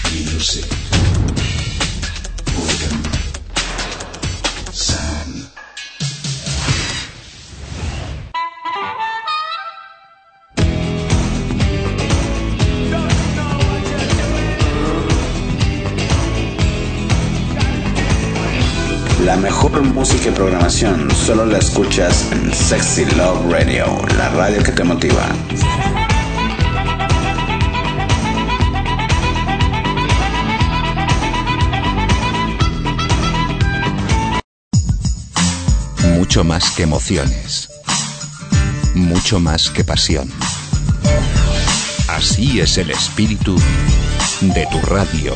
Music. Rhythm. Sound. La mejor música y programación solo la escuchas en Sexy Love Radio, la radio que te motiva. Mucho más que emociones, mucho más que pasión. Así es el espíritu de tu radio.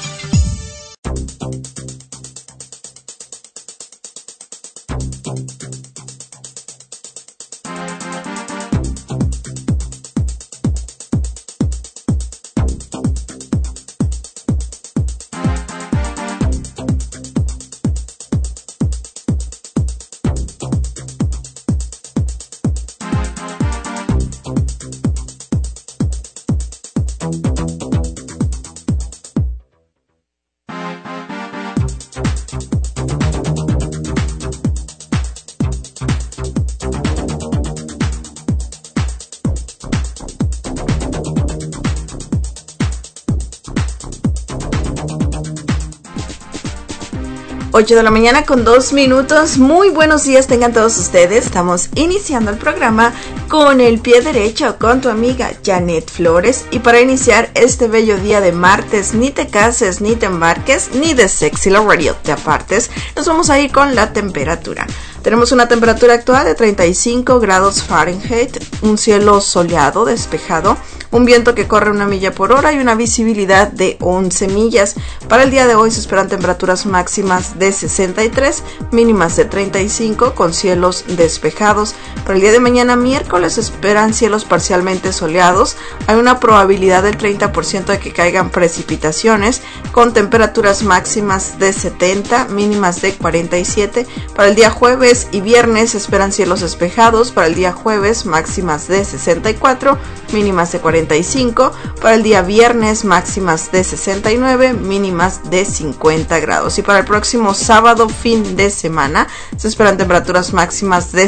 Ocho de la mañana con 2 minutos. Muy buenos días tengan todos ustedes. Estamos iniciando el programa con el pie derecho con tu amiga Janet Flores. Y para iniciar este bello día de martes, ni te cases, ni te embarques, ni de Sexy Love Radio te apartes, nos vamos a ir con la temperatura. Tenemos una temperatura actual de 35 grados Fahrenheit, un cielo soleado, despejado, un viento que corre 1 milla por hora y una visibilidad de 11 millas. Para el día de hoy se esperan temperaturas máximas de 63, mínimas de 35, con cielos despejados. Para el día de mañana, miércoles, se esperan cielos parcialmente soleados. Hay una probabilidad del 30% de que caigan precipitaciones, con temperaturas máximas de 70, mínimas de 47. Para el día jueves y viernes se esperan cielos despejados. Para el día jueves, máximas de 64, mínimas de 45. Para el día viernes, máximas de 69, mínimas de 50 grados. Y para el próximo sábado, fin de semana, se esperan temperaturas máximas de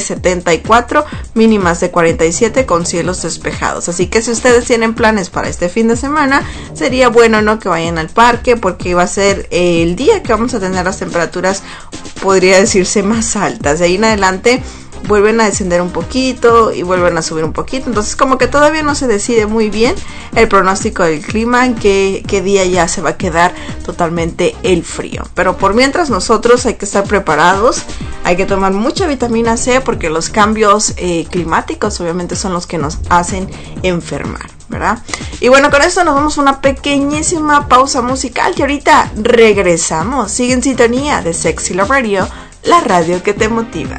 74, mínimas de 47, con cielos despejados. Así que si ustedes tienen planes para este fin de semana, sería bueno, ¿no?, que vayan al parque, porque va a ser el día que vamos a tener las temperaturas, podría decirse, más altas. De ahí en adelante vuelven a descender un poquito y vuelven a subir un poquito. Entonces como que todavía no se decide muy bien el pronóstico del clima, en qué día ya se va a quedar totalmente el frío. Pero por mientras, nosotros hay que estar preparados, hay que tomar mucha vitamina C, porque los cambios climáticos obviamente son los que nos hacen enfermar, ¿verdad? Y bueno, con esto nos vamos a una pequeñísima pausa musical y ahorita regresamos. Sigue en sintonía de Sexy Love Radio, la radio que te motiva.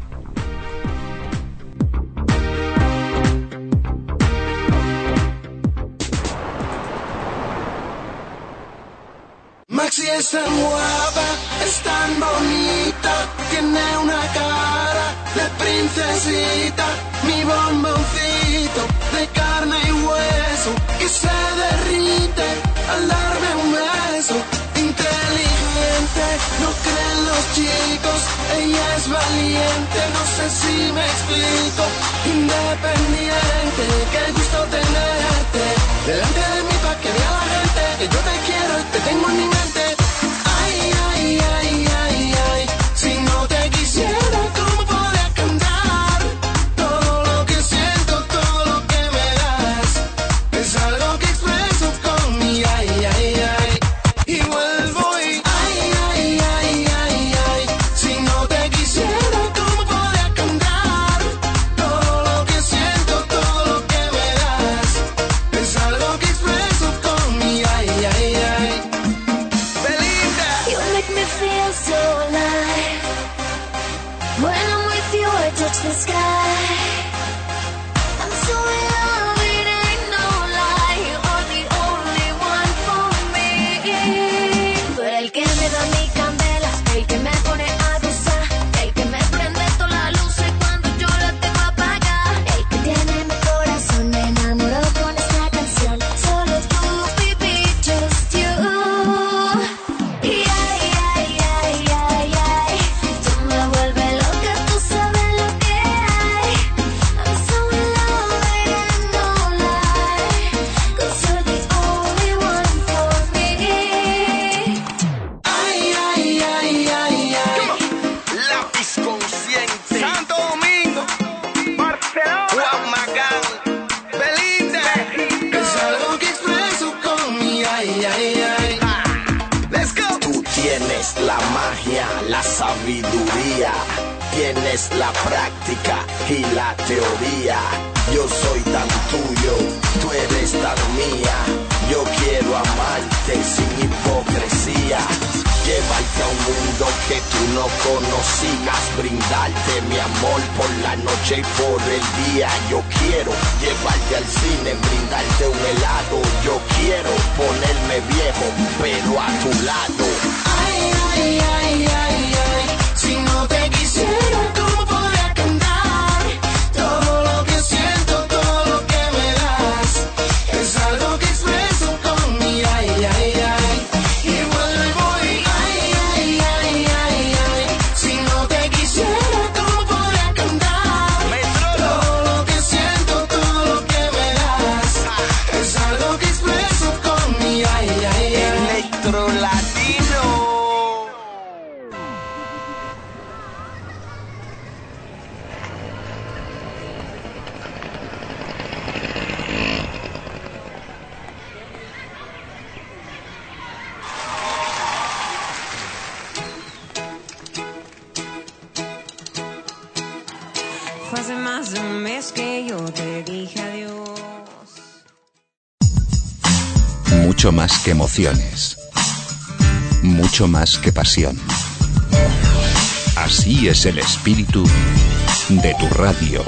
Maxi es tan guapa, es tan bonita, tiene una cara de princesita, mi bomboncito de carne y hueso que se derrite al darme un beso. Inteligente, no creen los chicos, ella es valiente, no sé si me explico. Independiente, qué gusto tenerte delante de mí, pa' que vea la gente que yo te quiero y te tengo en mi mente. Ay, ay, ay, ay, ay, si no te quisiera, ¿cómo podría cantar? Todo lo que siento, todo lo que me das, es algo que expreso con mi ay, ay, ay. Y vuelvo y ay, ay, ay, ay, ay, si no te quisiera, ¿cómo podría cantar? Todo lo que siento, todo lo que me das, es algo que expreso con mi ay, ay, ay. Let's go. Tú tienes la magia, la sabiduría, tienes la práctica y la teoría. Yo soy tan tuyo, tú eres tan mía. Yo quiero amarte sin hipocresía, llevarte a un mundo que tú no conocías, brindarte mi amor por la noche y por el día. Yo quiero llevarte al cine, brindarte un helado. Yo quiero ponerme viejo, pero a tu lado. Ay, ay, ay, ay, ay. Si no te quisiera, ¿cómo podría cantar? Todo lo que siento, todo lo que me das, es algo que expreso con mi ay, ay, ay. Y vuelvo y voy, ay, ay, ay, ay, ay. Si no te quisiera, ¿cómo podría cantar? Todo lo que siento, todo lo que me das, es algo que expreso con mi ay, ay, ay. Electro Latino. Fue hace más de un mes que yo te dije adiós. Mucho más que emociones. Mucho más que pasión. Así es el espíritu de tu radio.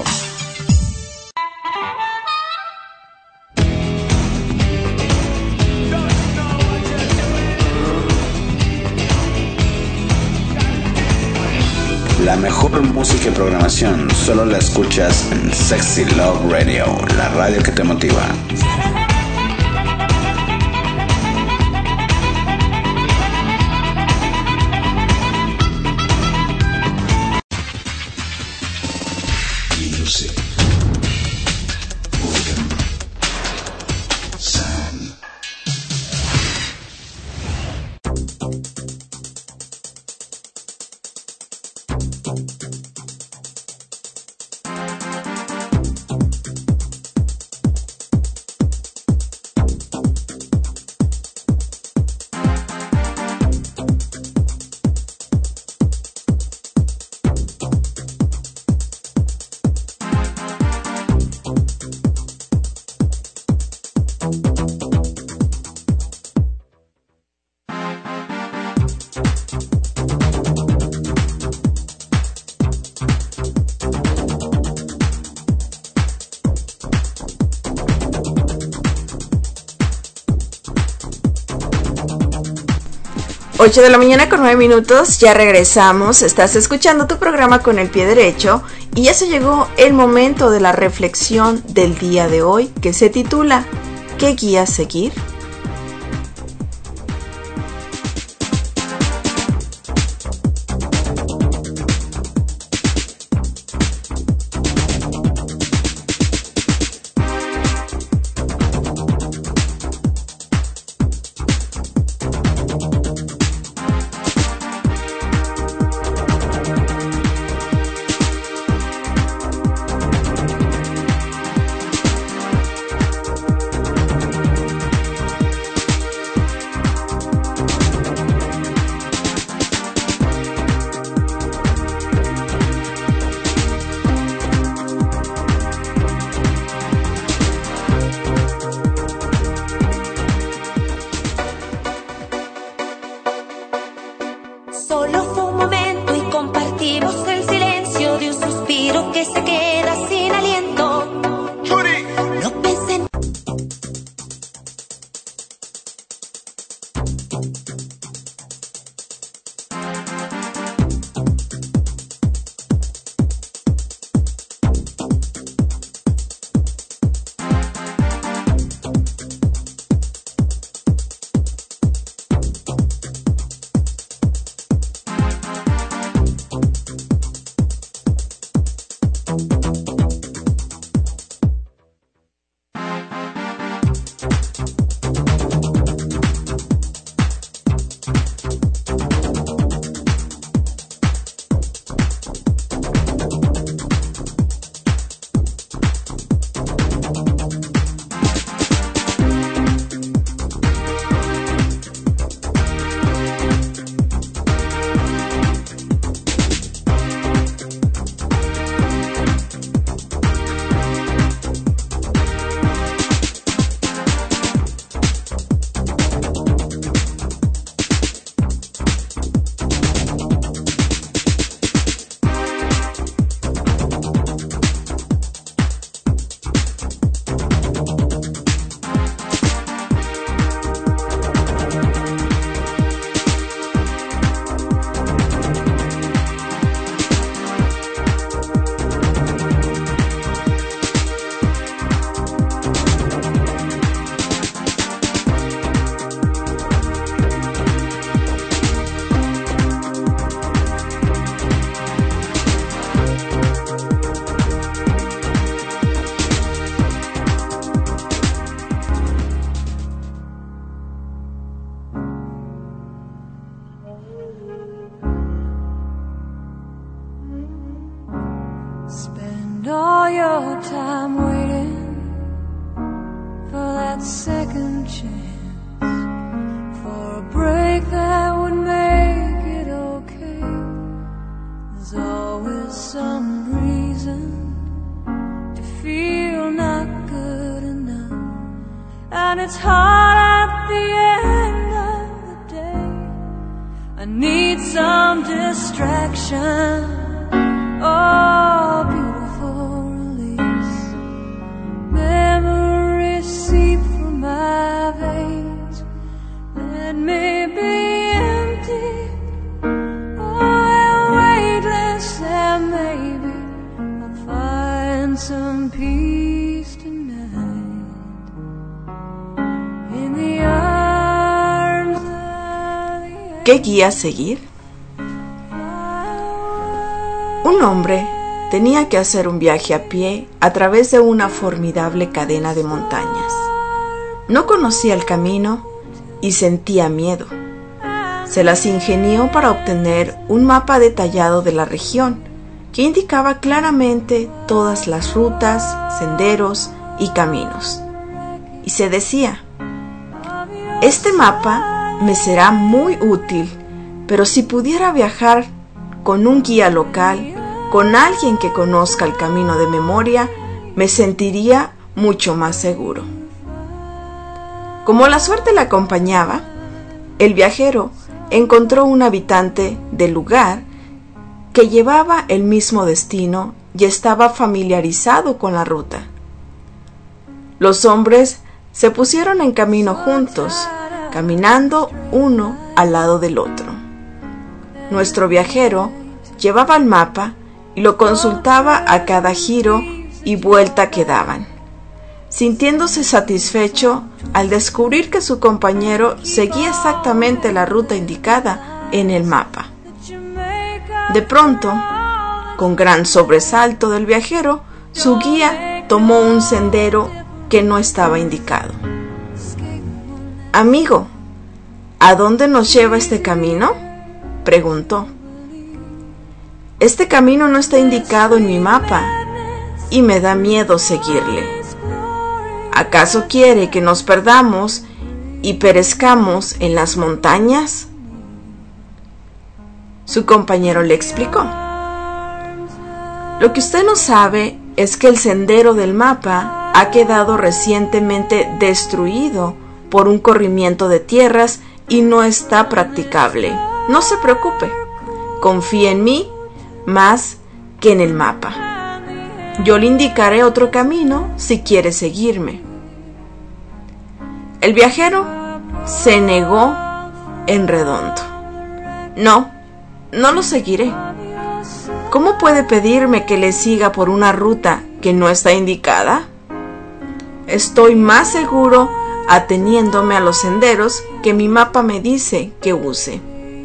La mejor música y programación solo la escuchas en Sexy Love Radio, la radio que te motiva. Music, organ, sound. Ocho de la mañana con 9 minutos, ya regresamos, estás escuchando tu programa Con el Pie Derecho y ya se llegó el momento de la reflexión del día de hoy que se titula ¿Qué guía seguir? all the time waiting for that second chance, for a break that would make it okay. There's always some reason to feel not good enough, and it's hard at the end of the day. I need some distraction, oh, beautiful release. Memories seep from my veins. Let me be empty, oh, weightless, and maybe I'll find some peace tonight in the arms of the ¿Qué guía seguir? Un hombre tenía que hacer un viaje a pie a través de una formidable cadena de montañas. No conocía el camino y sentía miedo. Se las ingenió para obtener un mapa detallado de la región que indicaba claramente todas las rutas, senderos y caminos. Y se decía: este mapa me será muy útil, pero si pudiera viajar con un guía local, con alguien que conozca el camino de memoria, me sentiría mucho más seguro. Como la suerte le acompañaba, el viajero encontró un habitante del lugar que llevaba el mismo destino y estaba familiarizado con la ruta. Los hombres se pusieron en camino juntos, caminando uno al lado del otro. Nuestro viajero llevaba el mapa y lo consultaba a cada giro y vuelta que daban, sintiéndose satisfecho al descubrir que su compañero seguía exactamente la ruta indicada en el mapa. De pronto, con gran sobresalto del viajero, su guía tomó un sendero que no estaba indicado. «Amigo, ¿a dónde nos lleva este camino?», preguntó. «Este camino no está indicado en mi mapa y me da miedo seguirle. ¿Acaso quiere que nos perdamos y perezcamos en las montañas?». Su compañero le explicó: «Lo que usted no sabe es que el sendero del mapa ha quedado recientemente destruido por un corrimiento de tierras y no está practicable. No se preocupe, confíe en mí más que en el mapa. Yo le indicaré otro camino si quiere seguirme». El viajero se negó en redondo. No lo seguiré. ¿Cómo puede pedirme que le siga por una ruta que no está indicada? Estoy más seguro ateniéndome a los senderos que mi mapa me dice que use.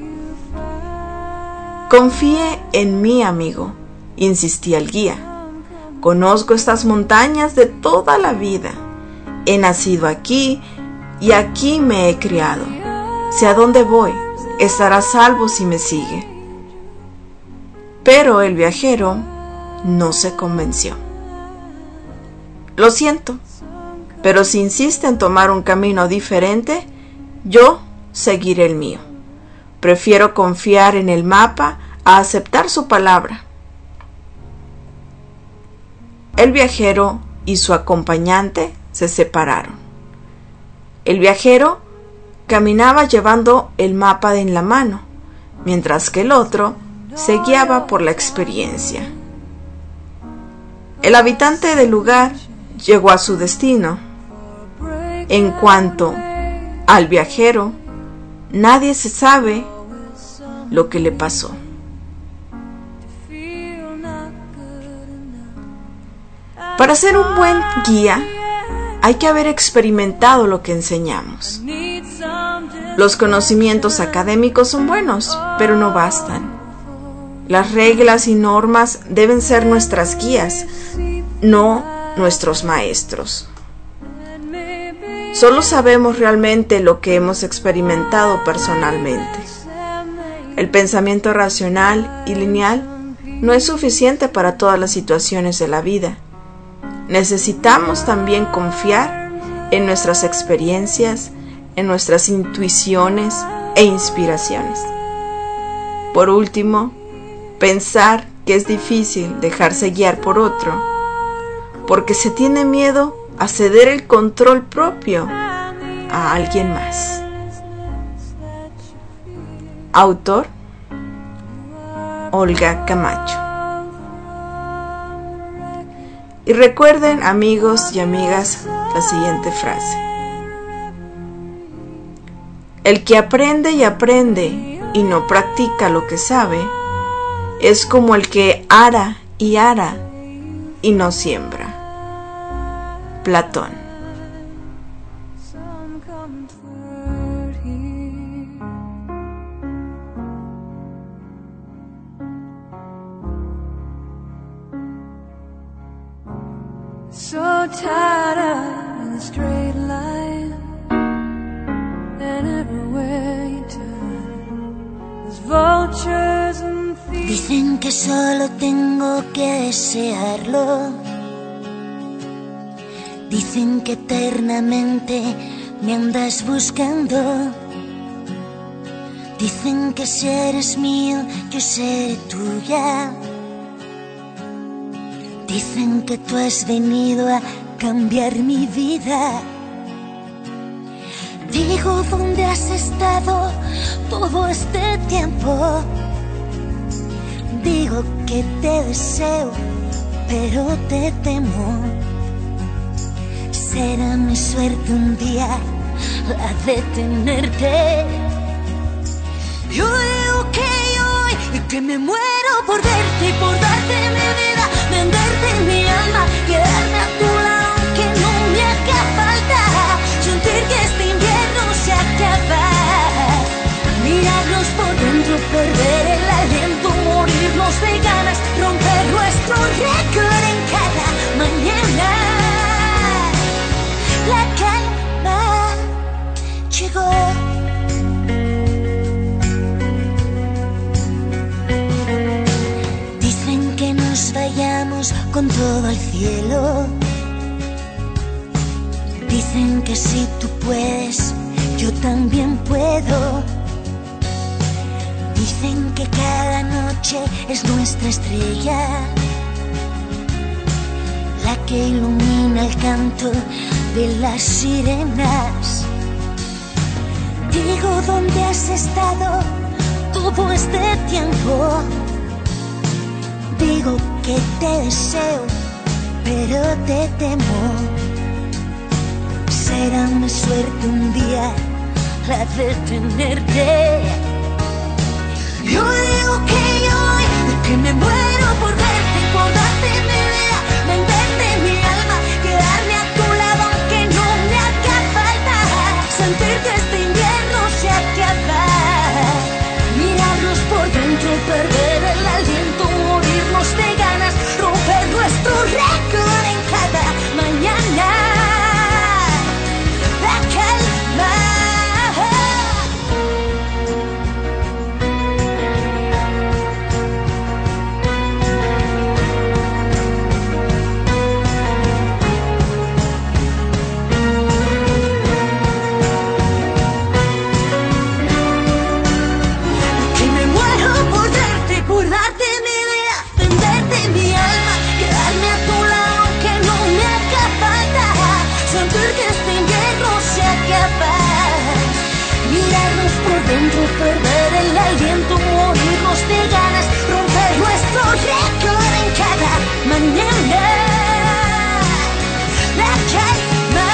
«Confíe en mí, amigo», insistía el guía. «Conozco estas montañas de toda la vida. He nacido aquí y aquí me he criado. Sé a dónde voy, estará a salvo si me sigue». Pero el viajero no se convenció. «Lo siento, pero si insiste en tomar un camino diferente, yo seguiré el mío. Prefiero confiar en el mapa a aceptar su palabra». El viajero y su acompañante se separaron. El viajero caminaba llevando el mapa en la mano, mientras que el otro se guiaba por la experiencia. El habitante del lugar llegó a su destino. En cuanto al viajero, nadie se sabe lo que le pasó. Para ser un buen guía, hay que haber experimentado lo que enseñamos. Los conocimientos académicos son buenos, pero no bastan. Las reglas y normas deben ser nuestras guías, no nuestros maestros. Solo sabemos realmente lo que hemos experimentado personalmente. El pensamiento racional y lineal no es suficiente para todas las situaciones de la vida, necesitamos también confiar en nuestras experiencias, en nuestras intuiciones e inspiraciones. Por último, pensar que es difícil dejarse guiar por otro, porque se tiene miedo a ceder el control propio a alguien más. Autor: Olga Camacho. Y recuerden, amigos y amigas, la siguiente frase: el que aprende y aprende y no practica lo que sabe es como el que ara y no siembra. Platón. So tied up in a straight line, and everywhere you turn, there's vultures and thieves. Dicen que solo tengo que desearlo. Dicen que eternamente me andas buscando. Dicen que si eres mío, yo seré tuya. Dicen que tú has venido a cambiar mi vida. Digo, ¿dónde has estado todo este tiempo? Digo que te deseo, pero te temo. Será mi suerte un día la de tenerte. Yo digo que hoy que me muero por verte y por darte mi vida, venderte mi alma, quedarme a tu lado aunque no me haga falta, sentir que este invierno se acaba, mirarnos por dentro, perder el aliento, morirnos de ganas, romper nuestro récord en cada mañana. La calma llegó. Dicen que nos vayamos con todo al cielo. Dicen que si tú puedes, yo también puedo. Dicen que cada noche es nuestra estrella, la que ilumina el canto de las sirenas. Digo, ¿dónde has estado todo este tiempo? Digo que te deseo, pero te temo. Será mi suerte un día la de tenerte. Yo digo que hoy que me muero por verte, por darte mi vida, venderte mi alma, quedarme a tu lado aunque no me haga falta, sentir que este invierno se acaba, mirarnos por dentro, perder el aliento, morirnos de ganas, romper nuestro récord en cada mañana. La calma. Perder el aliento, morirnos de ganas, romper nuestro récord en cada mañana. La calma,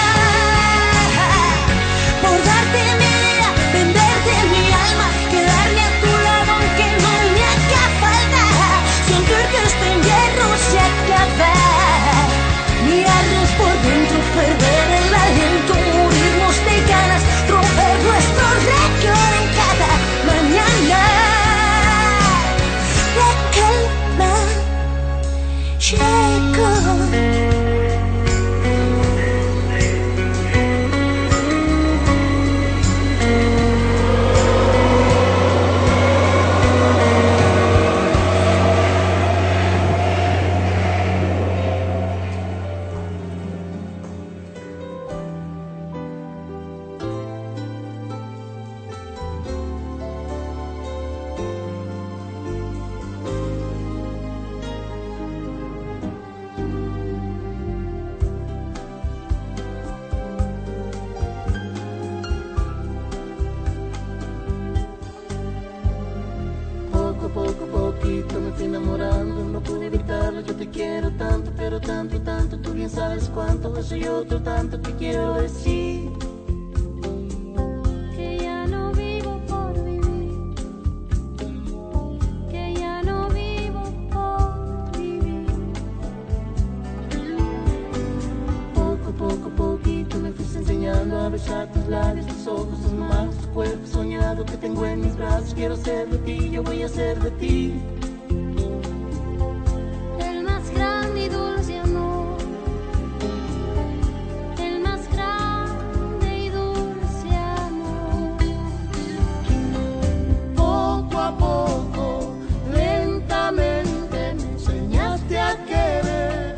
por darte mi vida, venderte mi alma, quedarme a tu lado aunque no me haga falta, sentir que este invierno se acaba, mirarnos por dentro, perder el aliento, morirnos de ganas, romper nuestro récord en cada mañana. La calma llega. enamorando, no pude evitarlo. Yo te quiero tanto, pero tanto, tanto. Tú bien sabes cuánto, eso y otro tanto que quiero decir. Que ya no vivo por vivir, que ya no vivo por vivir. Poco, poquito me fuiste enseñando a besar tus labios, tus ojos, tus manos, tu cuerpo soñado que tengo en mis brazos. Quiero ser de ti, yo voy a ser de ti. El más grande y dulce amor, el más grande y dulce amor. Poco a poco, lentamente me enseñaste a querer.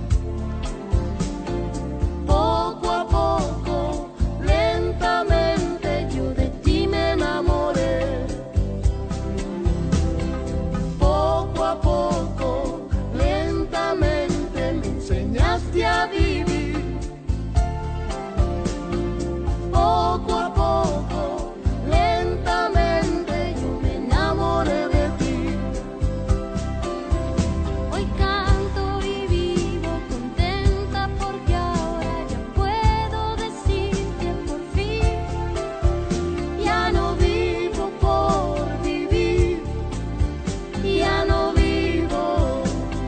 Poco a poco, lentamente yo de ti me enamoré. Poco a poco, lentamente me enseñaste a vivir. Poco a poco, lentamente yo me enamoré de ti. Hoy canto y vivo contenta porque ahora ya puedo decir que por fin Ya no vivo por vivir, ya no vivo.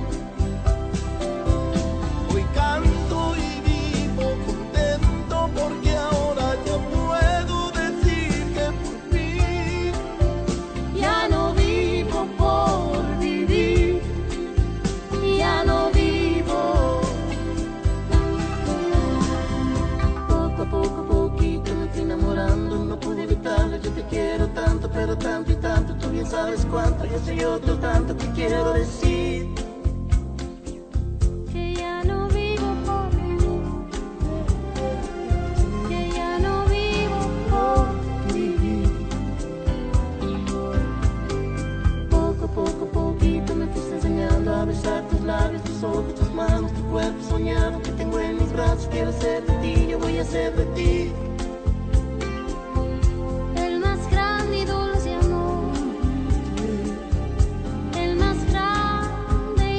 Hoy canto y vivo contento porque ahora ya puedo decir que por fin ya no vivo por vivir, ya no vivo. Poco, poquito me fui enamorando, no pude evitarlo. Yo te quiero tanto, pero tanto y tanto. Tú bien sabes cuánto, yo soy otro tanto que quiero decir. que ya no vivo por vivir, que ya no vivo por Vivir. Poco, poquito me fuiste enseñando a besar tus labios, tus ojos, tus manos, tu cuerpo soñado que tengo en mis brazos. Quiero ser de ti, yo voy a ser de ti. el más grande y dulce amor, el más grande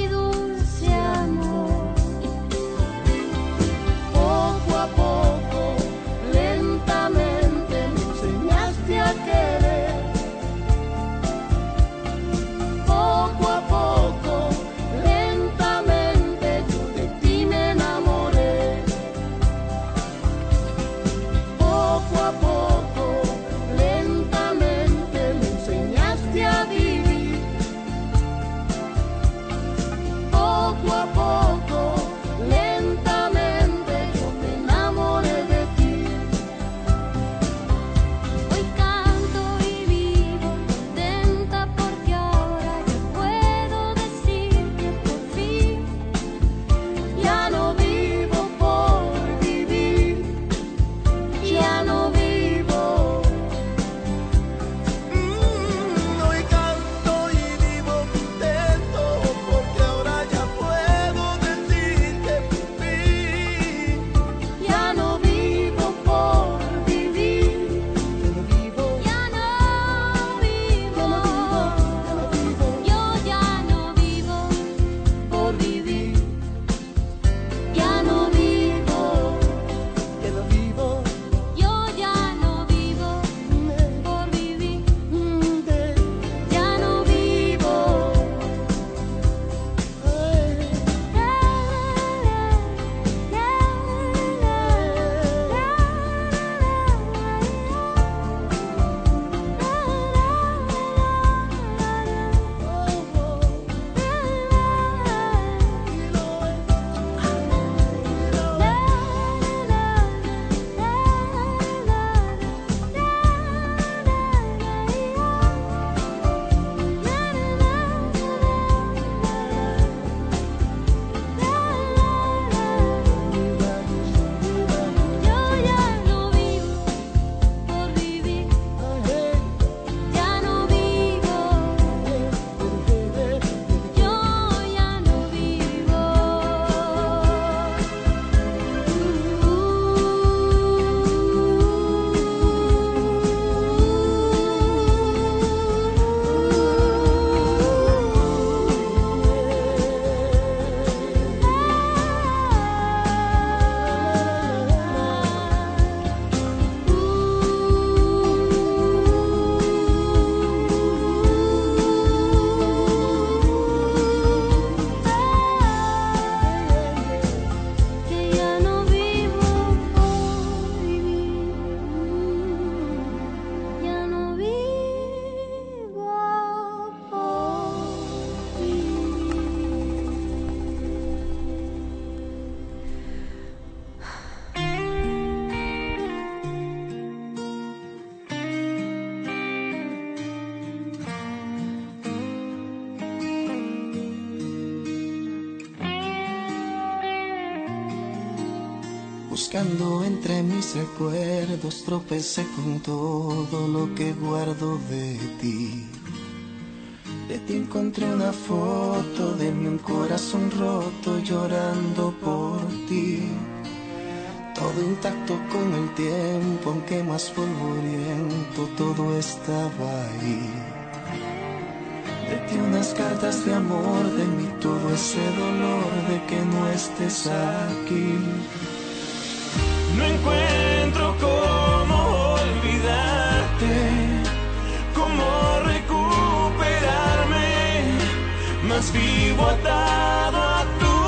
Buscando entre mis recuerdos, tropecé con todo lo que guardo de ti. De ti encontré una foto de mí, un corazón roto llorando por ti. Todo intacto con el tiempo, aunque más polvoriento, todo estaba ahí. De ti unas cartas de amor, de mí todo ese dolor de que no estés aquí. No encuentro cómo olvidarte, cómo recuperarme, más vivo atado a tu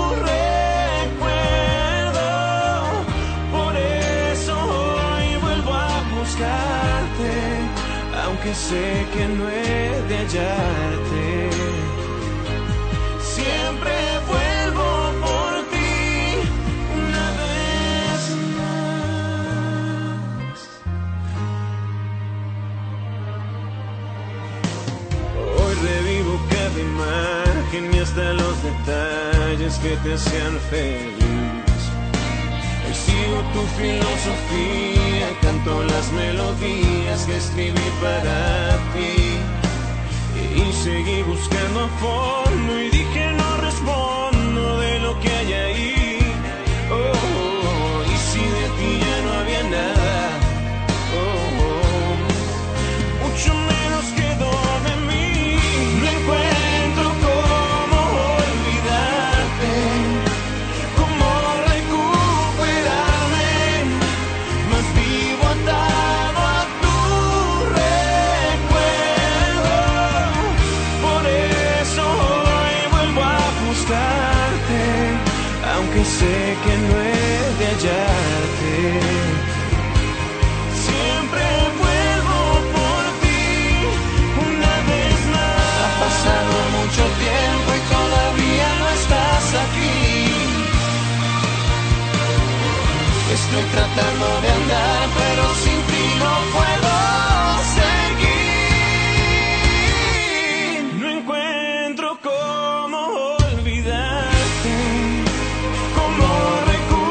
recuerdo. Por eso hoy vuelvo a buscarte, aunque sé que no he de hallarte. Siempre vuelvo por ti una vez más. Hoy revivo cada imagen y hasta los detalles que te hacían feliz. Hoy sigo tu filosofía, canto las melodías que escribí para ti. Y seguí buscando a fondo y dije no respondo de lo que hay ahí. Oh, oh, oh. Y si de ti ya no había nada, oh, oh, mucho menos quedó de mí. No encuentro cómo olvidarte, cómo recuperarme, más vivo atado a tu recuerdo. Por eso hoy vuelvo a buscarte, aunque sé que no he de hallarte. Siempre vuelvo por ti una vez más. Ha pasado mucho tiempo y todavía no estás aquí. Estoy tratando de andar, pero sin ti no puedo seguir. No encuentro cómo olvidarte, cómo recuperarme,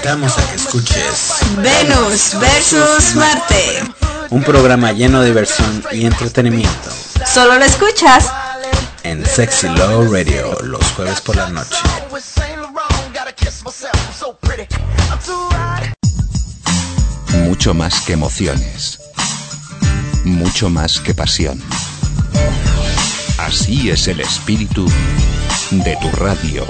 invitamos a que escuches Venus versus Marte. un programa lleno de diversión y entretenimiento Solo lo escuchas en Sexy Love Radio los jueves por la noche. Mucho más que emociones. Mucho más que pasión. Así es el espíritu de tu radio.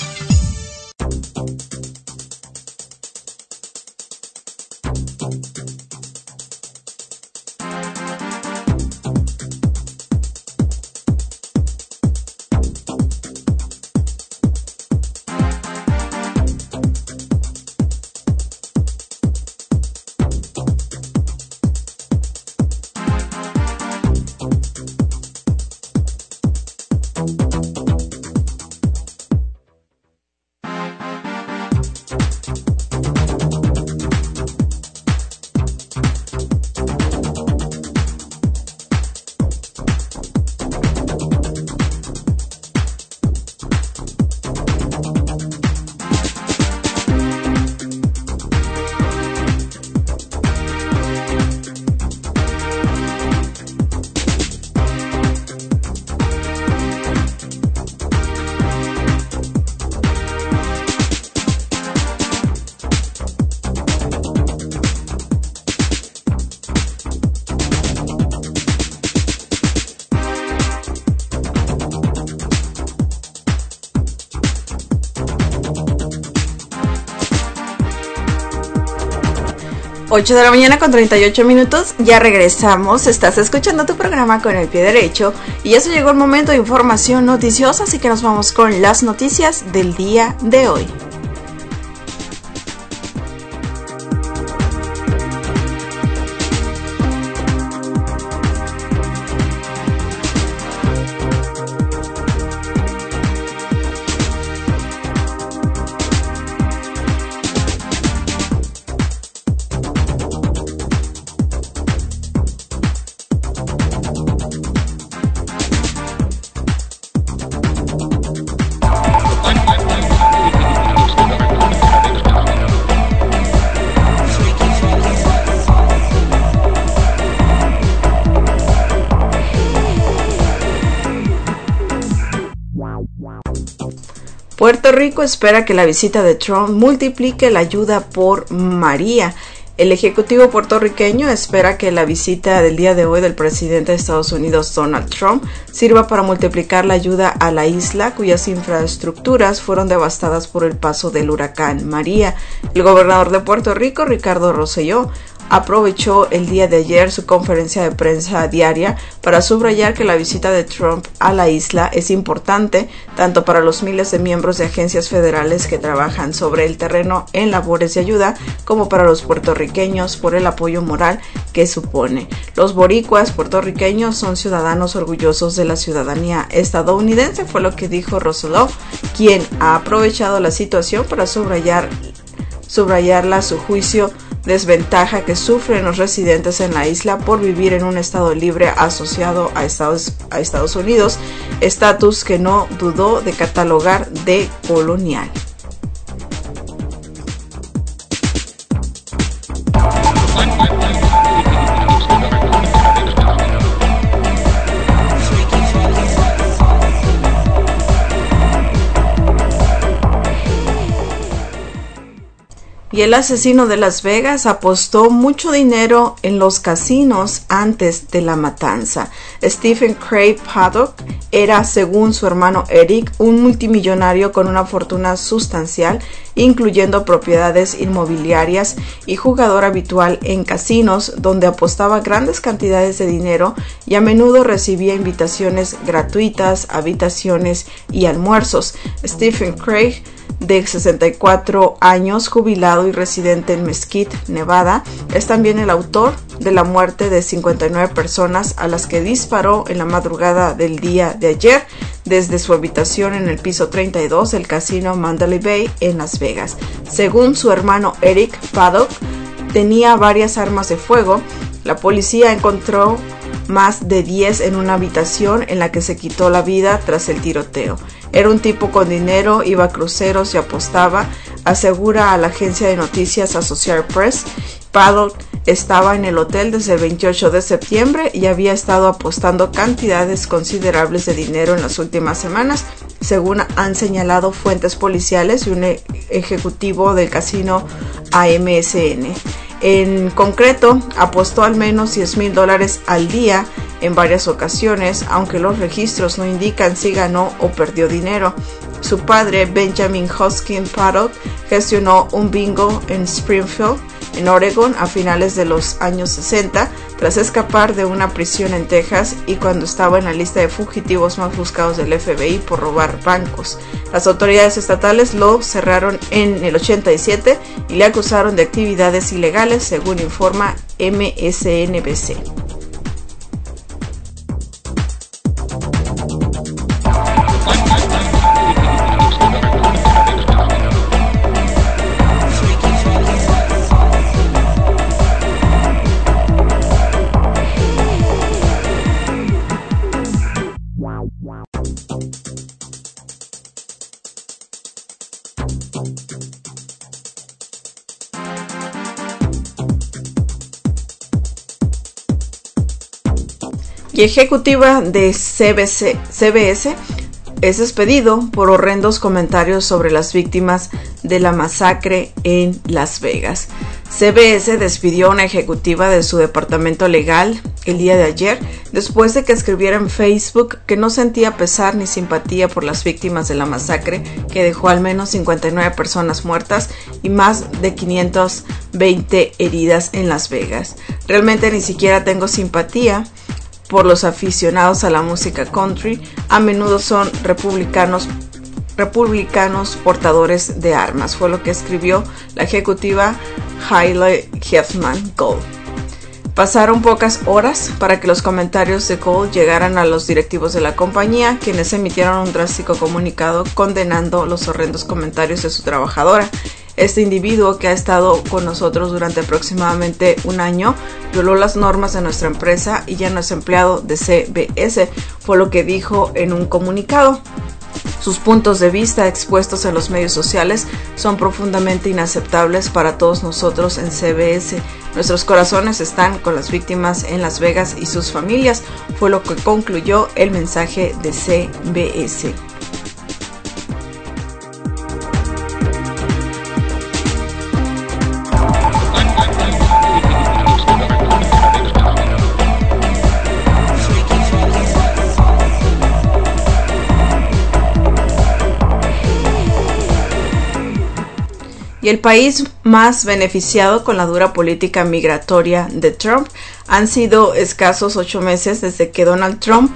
Ocho de la mañana con 38 minutos, ya regresamos, estás escuchando tu programa con el pie derecho y eso llegó el momento de información noticiosa, así que nos vamos con las noticias del día de hoy. Puerto Rico espera que la visita de Trump multiplique la ayuda por María. El ejecutivo puertorriqueño espera que la visita del día de hoy del presidente de Estados Unidos, Donald Trump, sirva para multiplicar la ayuda a la isla, cuyas infraestructuras fueron devastadas por el paso del huracán María. El gobernador de Puerto Rico, Ricardo Rosselló, aprovechó el día de ayer su conferencia de prensa diaria para subrayar que la visita de Trump a la isla es importante tanto para los miles de miembros de agencias federales que trabajan sobre el terreno en labores de ayuda como para los puertorriqueños por el apoyo moral que supone. Los boricuas puertorriqueños son ciudadanos orgullosos de la ciudadanía estadounidense, fue lo que dijo Rosselló, quien ha aprovechado la situación para subrayarla a su juicio desventaja que sufren los residentes en la isla por vivir en un estado libre asociado a Estados Unidos, estatus que no dudó de catalogar de colonial. Y el asesino de Las Vegas apostó mucho dinero en los casinos antes de la matanza. Stephen Craig Paddock era, según su hermano Eric, un multimillonario con una fortuna sustancial, incluyendo propiedades inmobiliarias y jugador habitual en casinos, donde apostaba grandes cantidades de dinero y a menudo recibía invitaciones gratuitas, habitaciones y almuerzos. Stephen Craig, de 64 años, jubilado y residente en Mesquite, Nevada, es también el autor de la muerte de 59 personas a las que disparó en la madrugada del día de ayer desde su habitación en el piso 32 del casino Mandalay Bay en Las Vegas. Según su hermano Eric, Paddock tenía varias armas de fuego. La policía encontró más de 10 en una habitación en la que se quitó la vida tras el tiroteo. Era un tipo con dinero, iba a cruceros y apostaba. asegura a la agencia de noticias Associated Press. Paddock estaba en el hotel desde el 28 de septiembre y había estado apostando cantidades considerables de dinero en las últimas semanas, según han señalado fuentes policiales y un ejecutivo del casino AMSN. En concreto, apostó al menos $10,000 al día en varias ocasiones, aunque los registros no indican si ganó o perdió dinero. Su padre, Benjamin Hoskin Paddock, gestionó un bingo en Springfield, en Oregon, a finales de los años 60, tras escapar de una prisión en Texas y cuando estaba en la lista de fugitivos más buscados del FBI por robar bancos. Las autoridades estatales lo cerraron en el 87 y le acusaron de actividades ilegales, según informa MSNBC. Y ejecutiva de CBS es despedido por horrendos comentarios sobre las víctimas de la masacre en Las Vegas. CBS despidió a una ejecutiva de su departamento legal el día de ayer después de que escribiera en Facebook que no sentía pesar ni simpatía por las víctimas de la masacre que dejó al menos 59 personas muertas y más de 520 heridas en Las Vegas. Realmente ni siquiera tengo simpatía por los aficionados a la música country. A menudo son republicanos portadores de armas, fue lo que escribió la ejecutiva Hailey Hefman Gold. Pasaron pocas horas para que los comentarios de Gold llegaran a los directivos de la compañía, quienes emitieron un drástico comunicado condenando los horrendos comentarios de su trabajadora. Este individuo, que ha estado con nosotros durante aproximadamente un año, violó las normas de nuestra empresa y ya no es empleado de CBS, fue lo que dijo en un comunicado. Sus puntos de vista expuestos en los medios sociales son profundamente inaceptables para todos nosotros en CBS. Nuestros corazones están con las víctimas en Las Vegas y sus familias, fue lo que concluyó el mensaje de CBS. Y el país más beneficiado con la dura política migratoria de Trump han sido escasos 8 meses desde que Donald Trump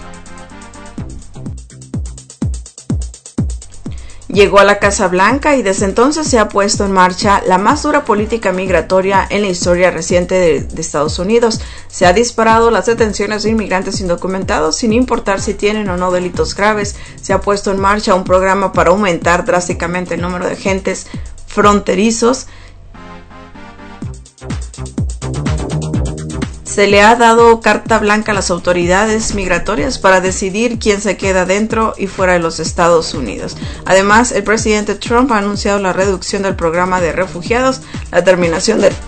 llegó a la Casa Blanca y desde entonces se ha puesto en marcha la más dura política migratoria en la historia reciente de Estados Unidos. Se ha disparado las detenciones de inmigrantes indocumentados sin importar si tienen o no delitos graves. Se ha puesto en marcha un programa para aumentar drásticamente el número de agentes fronterizos. Se le ha dado carta blanca a las autoridades migratorias para decidir quién se queda dentro y fuera de los Estados Unidos. Además, el presidente Trump ha anunciado la reducción del programa de refugiados, la terminación del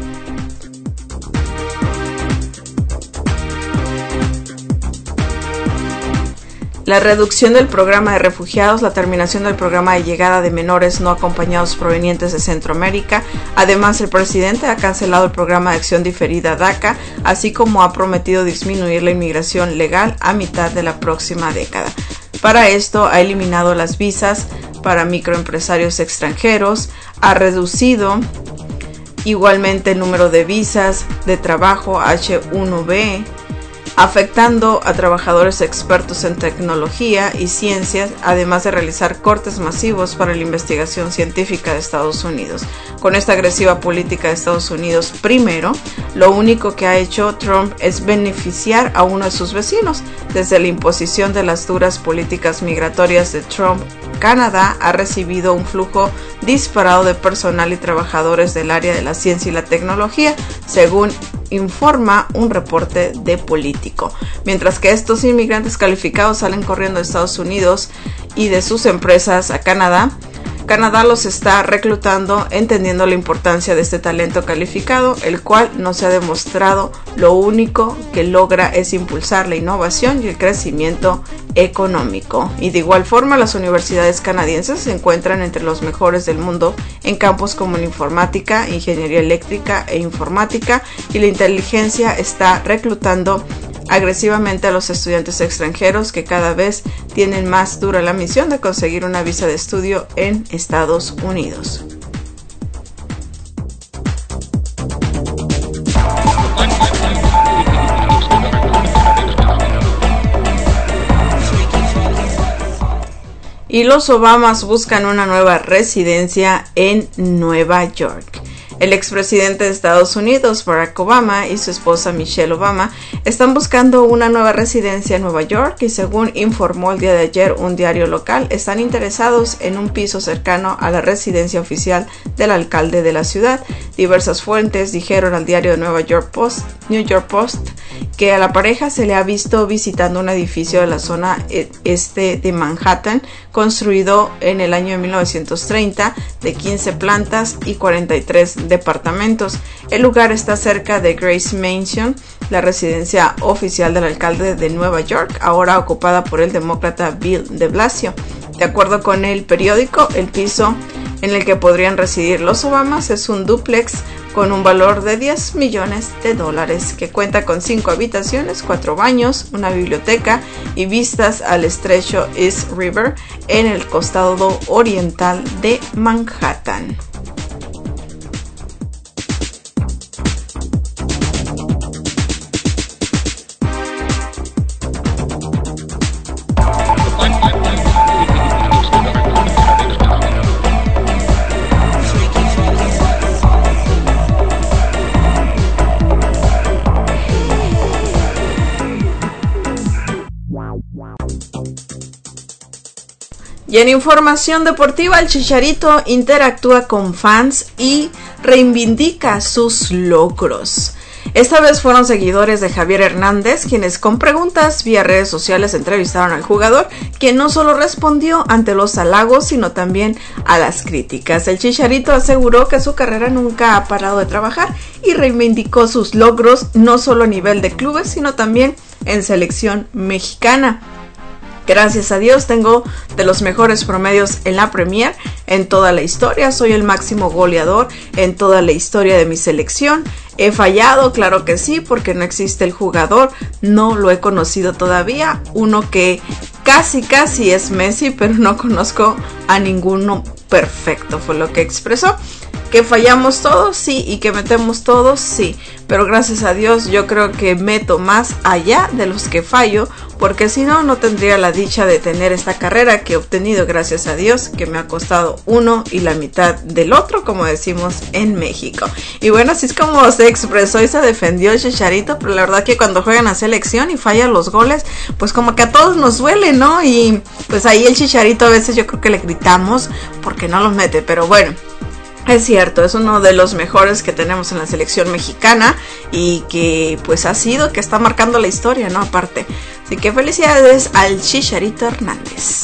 programa de refugiados, la terminación del programa de llegada de menores no acompañados provenientes de Centroamérica. Además, el presidente ha cancelado el programa de acción diferida DACA, así como ha prometido disminuir la inmigración legal a mitad de la próxima década. Para esto, ha eliminado las visas para microempresarios extranjeros, ha reducido igualmente el número de visas de trabajo H-1B, afectando a trabajadores expertos en tecnología y ciencias, además de realizar cortes masivos para la investigación científica de Estados Unidos. Con esta agresiva política de Estados Unidos primero, lo único que ha hecho Trump es beneficiar a uno de sus vecinos. Desde la imposición de las duras políticas migratorias de Trump, Canadá ha recibido un flujo disparado de personal y trabajadores del área de la ciencia y la tecnología, según informa un reporte de Político. Mientras que estos inmigrantes calificados salen corriendo de Estados Unidos y de sus empresas a Canadá, Canadá los está reclutando, entendiendo la importancia de este talento calificado, el cual no se ha demostrado lo único que logra es impulsar la innovación y el crecimiento económico. Y de igual forma, las universidades canadienses se encuentran entre los mejores del mundo en campos como la informática, ingeniería eléctrica e informática, y la inteligencia está reclutando agresivamente a los estudiantes extranjeros que cada vez tienen más dura la misión de conseguir una visa de estudio en Estados Unidos. Y los Obamas buscan una nueva residencia en Nueva York. El expresidente de Estados Unidos, Barack Obama, y su esposa Michelle Obama están buscando una nueva residencia en Nueva York y, según informó el día de ayer un diario local, están interesados en un piso cercano a la residencia oficial del alcalde de la ciudad. Diversas fuentes dijeron al diario New York Post, que a la pareja se le ha visto visitando un edificio de la zona este de Manhattan, construido en el año de 1930, de 15 plantas y 43 departamentos. El lugar está cerca de Grace Mansion, la residencia oficial del alcalde de Nueva York, ahora ocupada por el demócrata Bill de Blasio. De acuerdo con el periódico, el piso en el que podrían residir los Obamas es un dúplex con un valor de $10 millones, que cuenta con 5 habitaciones, 4 baños, una biblioteca y vistas al estrecho East River en el costado oriental de Manhattan. Y en información deportiva, el Chicharito interactúa con fans y reivindica sus logros. Esta vez fueron seguidores de Javier Hernández quienes con preguntas vía redes sociales entrevistaron al jugador, quien no solo respondió ante los halagos, sino también a las críticas. El Chicharito aseguró que su carrera nunca ha parado de trabajar y reivindicó sus logros no solo a nivel de clubes, sino también en selección mexicana. Gracias a Dios tengo de los mejores promedios en la Premier en toda la historia. Soy el máximo goleador en toda la historia de mi selección. ¿He fallado? Claro que sí, porque no existe el jugador. No lo he conocido todavía. Uno que casi es Messi, pero no conozco a ninguno perfecto, fue lo que expresó. ¿Que fallamos todos? Sí. ¿Y que metemos todos? Sí. Pero gracias a Dios yo creo que meto más allá de los que fallo, porque si no, no tendría la dicha de tener esta carrera que he obtenido, gracias a Dios, que me ha costado uno y la mitad del otro, como decimos en México. Y bueno, así es como se expresó y se defendió el Chicharito, pero la verdad que cuando juegan a selección y fallan los goles, pues como que a todos nos duele, ¿no? Y pues ahí el Chicharito a veces yo creo que le gritamos porque no los mete, pero bueno. Es cierto, es uno de los mejores que tenemos en la selección mexicana y que pues ha sido, que está marcando la historia, ¿no? Aparte. Así que felicidades al Chicharito Hernández.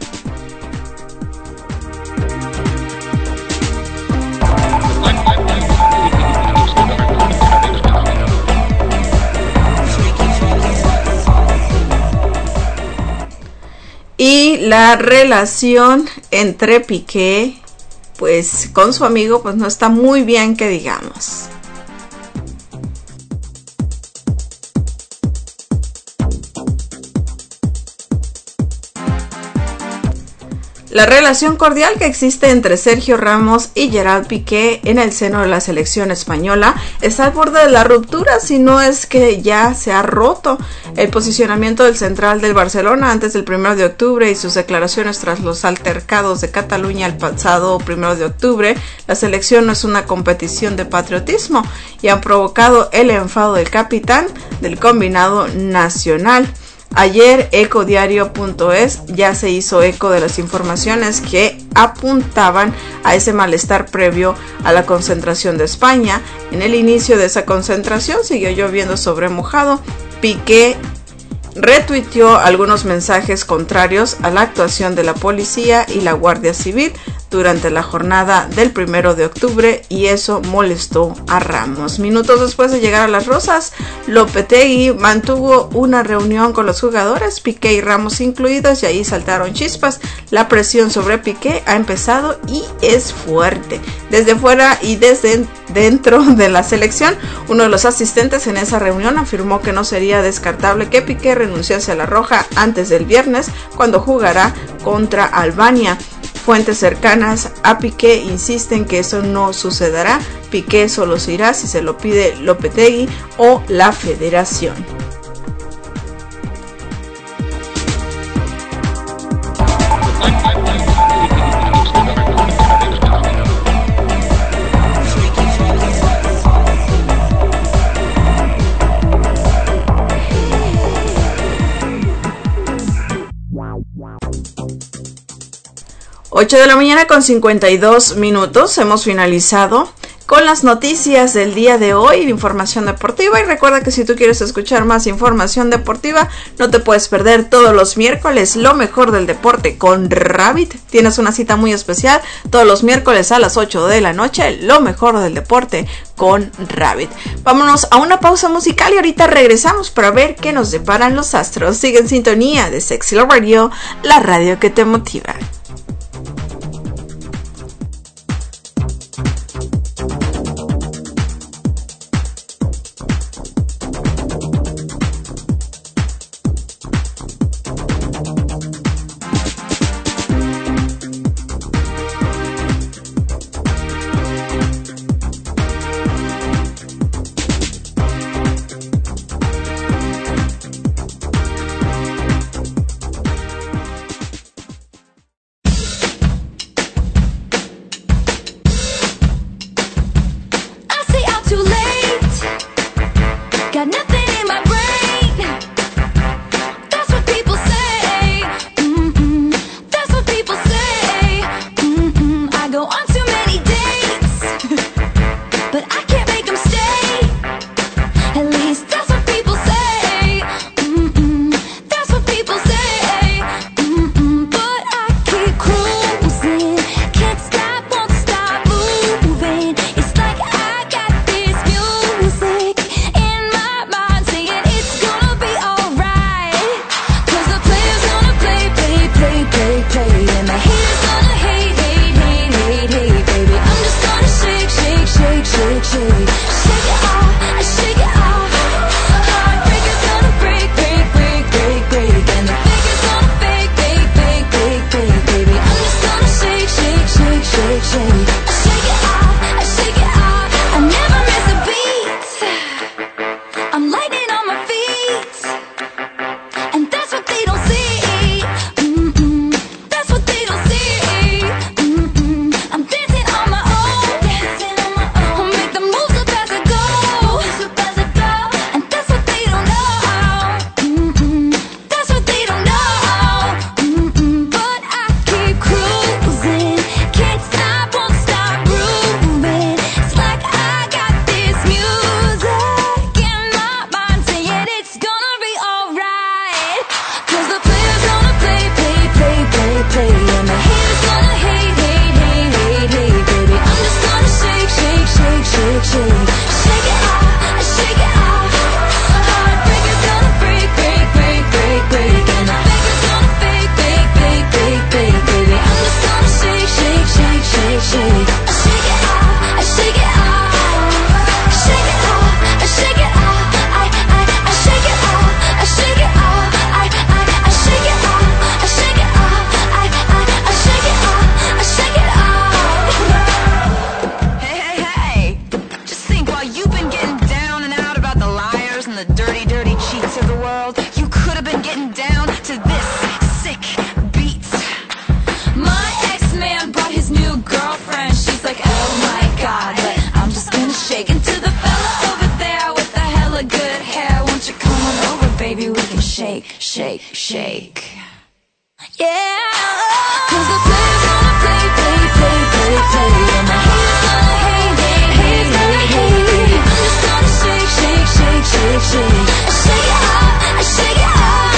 Y la relación entre Piqué pues con su amigo pues no está muy bien, que digamos. La relación cordial que existe entre Sergio Ramos y Gerard Piqué en el seno de la selección española está al borde de la ruptura, si no es que ya se ha roto. El posicionamiento del central del Barcelona antes del 1 de octubre y sus declaraciones tras los altercados de Cataluña el pasado 1 de octubre, la selección no es una competición de patriotismo, y han provocado el enfado del capitán del combinado nacional. Ayer ecodiario.es ya se hizo eco de las informaciones que apuntaban a ese malestar previo a la concentración de España. En el inicio de esa concentración siguió lloviendo sobre mojado. Piqué retuiteó algunos mensajes contrarios a la actuación de la policía y la Guardia Civil durante la jornada del 1 de octubre y eso molestó a Ramos. Minutos después de llegar a Las Rosas, Lopetegui mantuvo una reunión con los jugadores, Piqué y Ramos incluidos, y ahí saltaron chispas. La presión sobre Piqué ha empezado y es fuerte. Desde fuera y desde dentro de la selección, uno de los asistentes en esa reunión afirmó que no sería descartable que Piqué renunciase a la roja antes del viernes, cuando jugará contra Albania. Fuentes cercanas a Piqué insisten que eso no sucederá. Piqué solo se irá si se lo pide Lopetegui o la federación. Ocho de la mañana con 52 minutos. Hemos finalizado con las noticias del día de hoy, información deportiva, y recuerda que si tú quieres escuchar más información deportiva, no te puedes perder todos los miércoles lo mejor del deporte con Rabbit. Tienes una cita muy especial todos los miércoles a las 8 de la noche, lo mejor del deporte con Rabbit. Vámonos a una pausa musical y ahorita regresamos para ver qué nos deparan los astros. Sigue en sintonía de Sexy Love Radio, la radio que te motiva.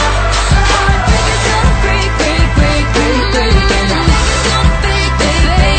Shake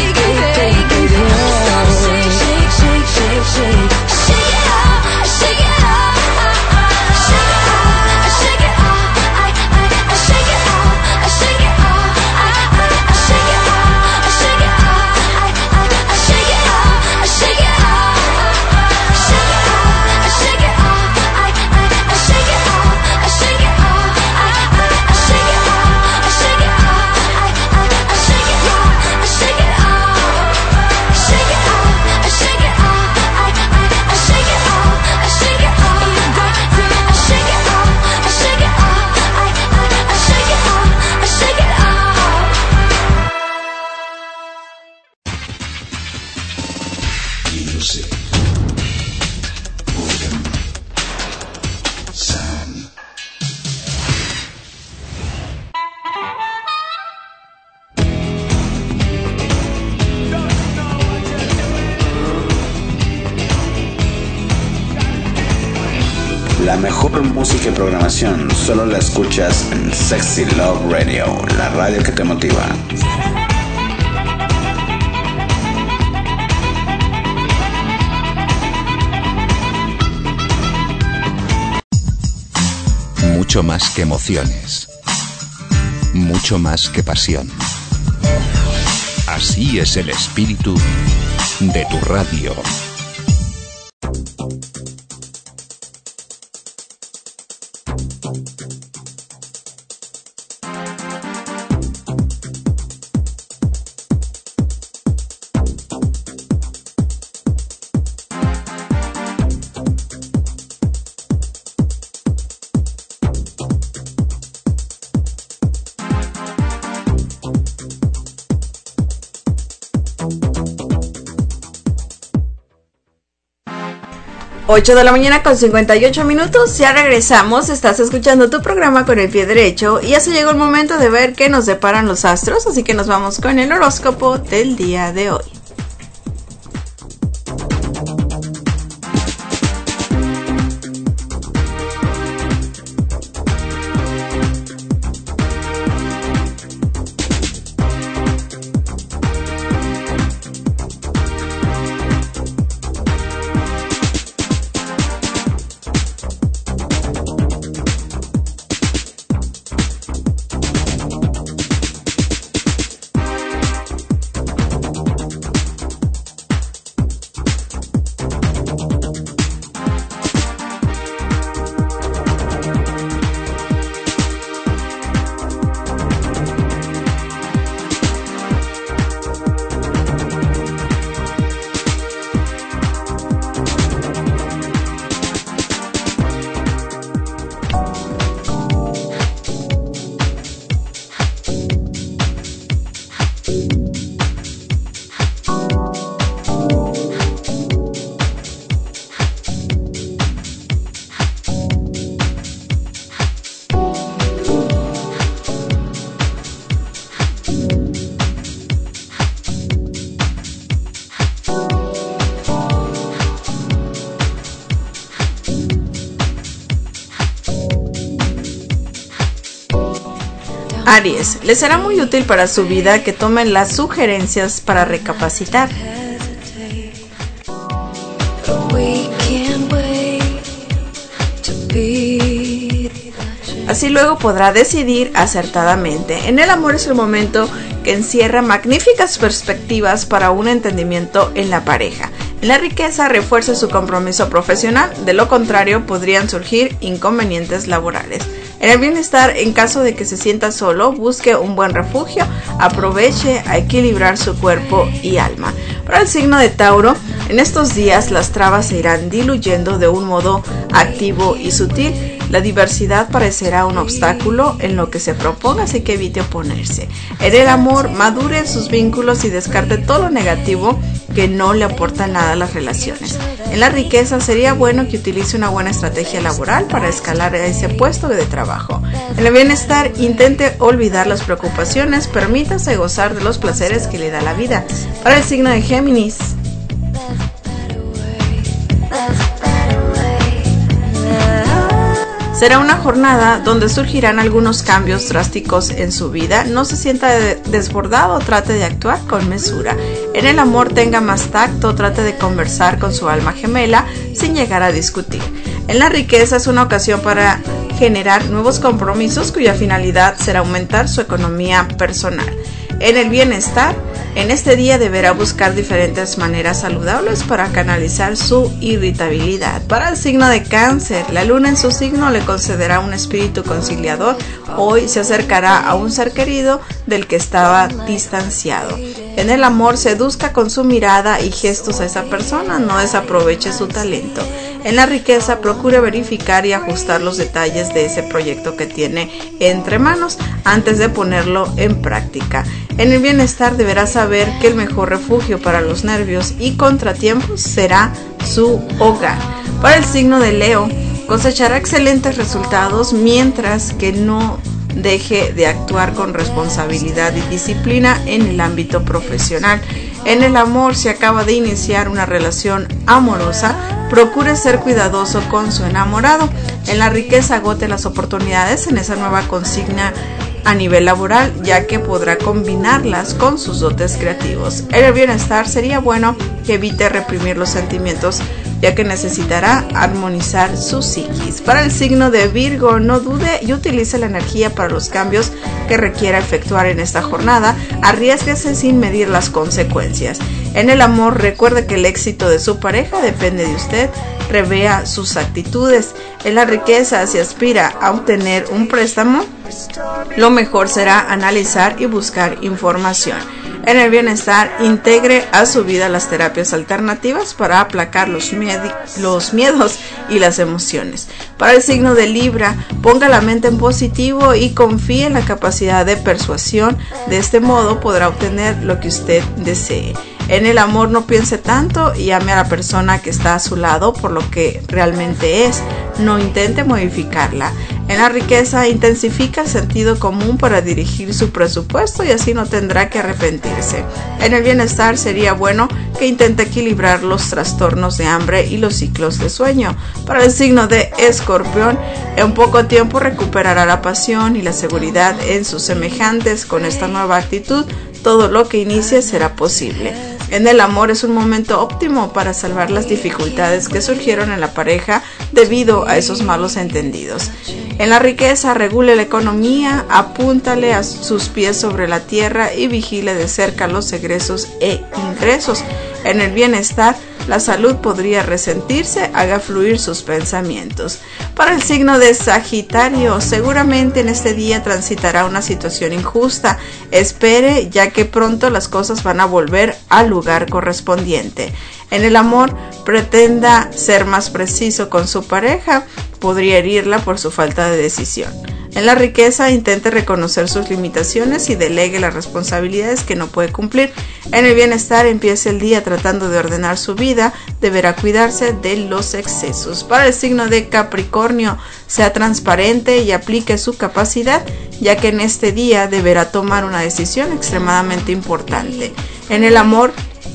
Music. Boredom. Sound. La mejor música y programación solo la escuchas en Sexy Love Radio, la radio que te motiva. Mucho más que emociones. Mucho más que pasión. Así es el espíritu de tu radio. Ocho de la mañana con 58 minutos, ya regresamos, estás escuchando tu programa con el pie derecho y ya se llegó el momento de ver qué nos deparan los astros, así que nos vamos con el horóscopo del día de hoy. Aries, les será muy útil para su vida que tomen las sugerencias para recapacitar. Así luego podrá decidir acertadamente. En el amor es el momento que encierra magníficas perspectivas para un entendimiento en la pareja. En la riqueza refuerce su compromiso profesional, de lo contrario podrían surgir inconvenientes laborales. En el bienestar, en caso de que se sienta solo, busque un buen refugio, aproveche a equilibrar su cuerpo y alma. Para el signo de Tauro, en estos días las trabas se irán diluyendo de un modo activo y sutil. La diversidad parecerá un obstáculo en lo que se proponga, así que evite oponerse. En el amor, madure en sus vínculos y descarte todo lo negativo que no le aporta nada a las relaciones. En la riqueza, sería bueno que utilice una buena estrategia laboral para escalar a ese puesto de trabajo. En el bienestar, intente olvidar las preocupaciones, permítase gozar de los placeres que le da la vida. Para el signo de Géminis, será una jornada donde surgirán algunos cambios drásticos en su vida. No se sienta desbordado, trate de actuar con mesura. En el amor, tenga más tacto, trate de conversar con su alma gemela sin llegar a discutir. En la riqueza, es una ocasión para generar nuevos compromisos cuya finalidad será aumentar su economía personal. En el bienestar, en este día deberá buscar diferentes maneras saludables para canalizar su irritabilidad. Para el signo de Cáncer, la luna en su signo le concederá un espíritu conciliador. Hoy se acercará a un ser querido del que estaba distanciado. En el amor, seduzca con su mirada y gestos a esa persona, no desaproveche su talento. En la riqueza, procure verificar y ajustar los detalles de ese proyecto que tiene entre manos antes de ponerlo en práctica. En el bienestar deberá saber que el mejor refugio para los nervios y contratiempos será su hogar. Para el signo de Leo, cosechará excelentes resultados mientras que no deje de actuar con responsabilidad y disciplina en el ámbito profesional. En el amor, si acaba de iniciar una relación amorosa, procure ser cuidadoso con su enamorado. En la riqueza, agote las oportunidades en esa nueva consigna a nivel laboral, ya que podrá combinarlas con sus dotes creativos. En el bienestar, sería bueno que evite reprimir los sentimientos, ya que necesitará armonizar su psiquis. Para el signo de Virgo, no dude y utilice la energía para los cambios que requiera efectuar en esta jornada. Arriésguese sin medir las consecuencias. En el amor, recuerde que el éxito de su pareja depende de usted. Revea sus actitudes. En la riqueza, si aspira a obtener un préstamo, lo mejor será analizar y buscar información. En el bienestar, integre a su vida las terapias alternativas para aplacar los miedos y las emociones. Para el signo de Libra, ponga la mente en positivo y confíe en la capacidad de persuasión. De este modo podrá obtener lo que usted desee. En el amor, no piense tanto y ame a la persona que está a su lado por lo que realmente es. No intente modificarla. En la riqueza, intensifica el sentido común para dirigir su presupuesto y así no tendrá que arrepentirse. En el bienestar, sería bueno que intente equilibrar los trastornos de hambre y los ciclos de sueño. Para el signo de Escorpión, en poco tiempo recuperará la pasión y la seguridad en sus semejantes. Con esta nueva actitud, todo lo que inicie será posible. En el amor, es un momento óptimo para salvar las dificultades que surgieron en la pareja debido a esos malos entendidos. En la riqueza, regule la economía, apúntale a sus pies sobre la tierra y vigile de cerca los egresos e ingresos. En el bienestar, la salud podría resentirse, haga fluir sus pensamientos. Para el signo de Sagitario, seguramente en este día transitará una situación injusta. Espere, ya que pronto las cosas van a volver al lugar correspondiente. En el amor, pretenda ser más preciso con su pareja, podría herirla por su falta de decisión. En la riqueza, intente reconocer sus limitaciones y delegue las responsabilidades que no puede cumplir. En el bienestar, empiece el día tratando de ordenar su vida, deberá cuidarse de los excesos. Para el signo de Capricornio, sea transparente y aplique su capacidad, ya que en este día deberá tomar una decisión extremadamente importante. En el amor,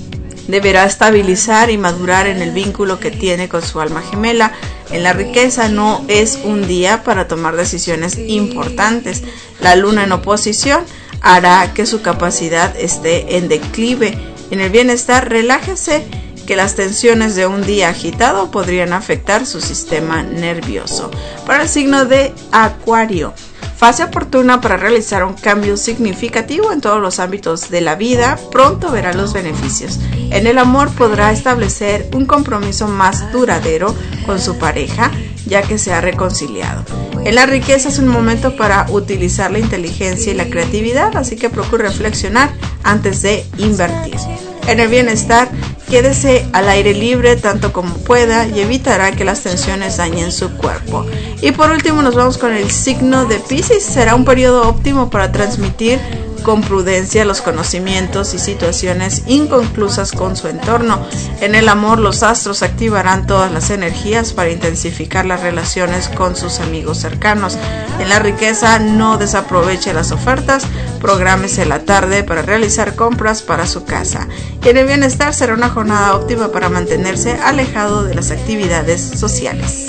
deberá estabilizar y madurar en el vínculo que tiene con su alma gemela. En la riqueza, no es un día para tomar decisiones importantes. La luna en oposición hará que su capacidad esté en declive. En el bienestar, relájese, que las tensiones de un día agitado podrían afectar su sistema nervioso. Para el signo de Acuario, fase oportuna para realizar un cambio significativo en todos los ámbitos de la vida. Pronto verá los beneficios. En el amor, podrá establecer un compromiso más duradero con su pareja, ya que se ha reconciliado. En la riqueza, es un momento para utilizar la inteligencia y la creatividad, así que procure reflexionar antes de invertir. En el bienestar, quédese al aire libre tanto como pueda y evitará que las tensiones dañen su cuerpo. Y por último, nos vamos con el signo de Piscis. Será un periodo óptimo para transmitir con prudencia los conocimientos y situaciones inconclusas con su entorno. En el amor, los astros activarán todas las energías para intensificar las relaciones con sus amigos cercanos. En la riqueza, no desaproveche las ofertas, prográmese la tarde para realizar compras para su casa. Y en el bienestar, será una jornada óptima para mantenerse alejado de las actividades sociales.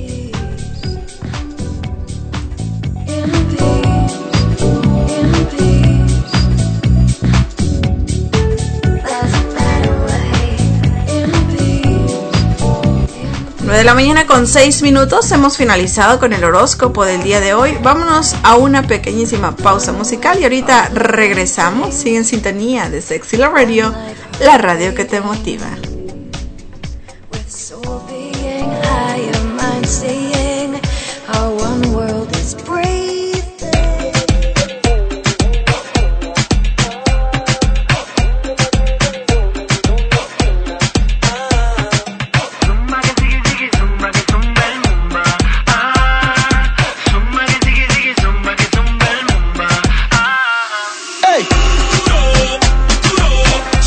De la mañana con 6 minutos, hemos finalizado con el horóscopo del día de hoy. Vámonos a una pequeñísima pausa musical y ahorita regresamos. Sigue en sintonía de Sexy Love Radio, la radio que te motiva.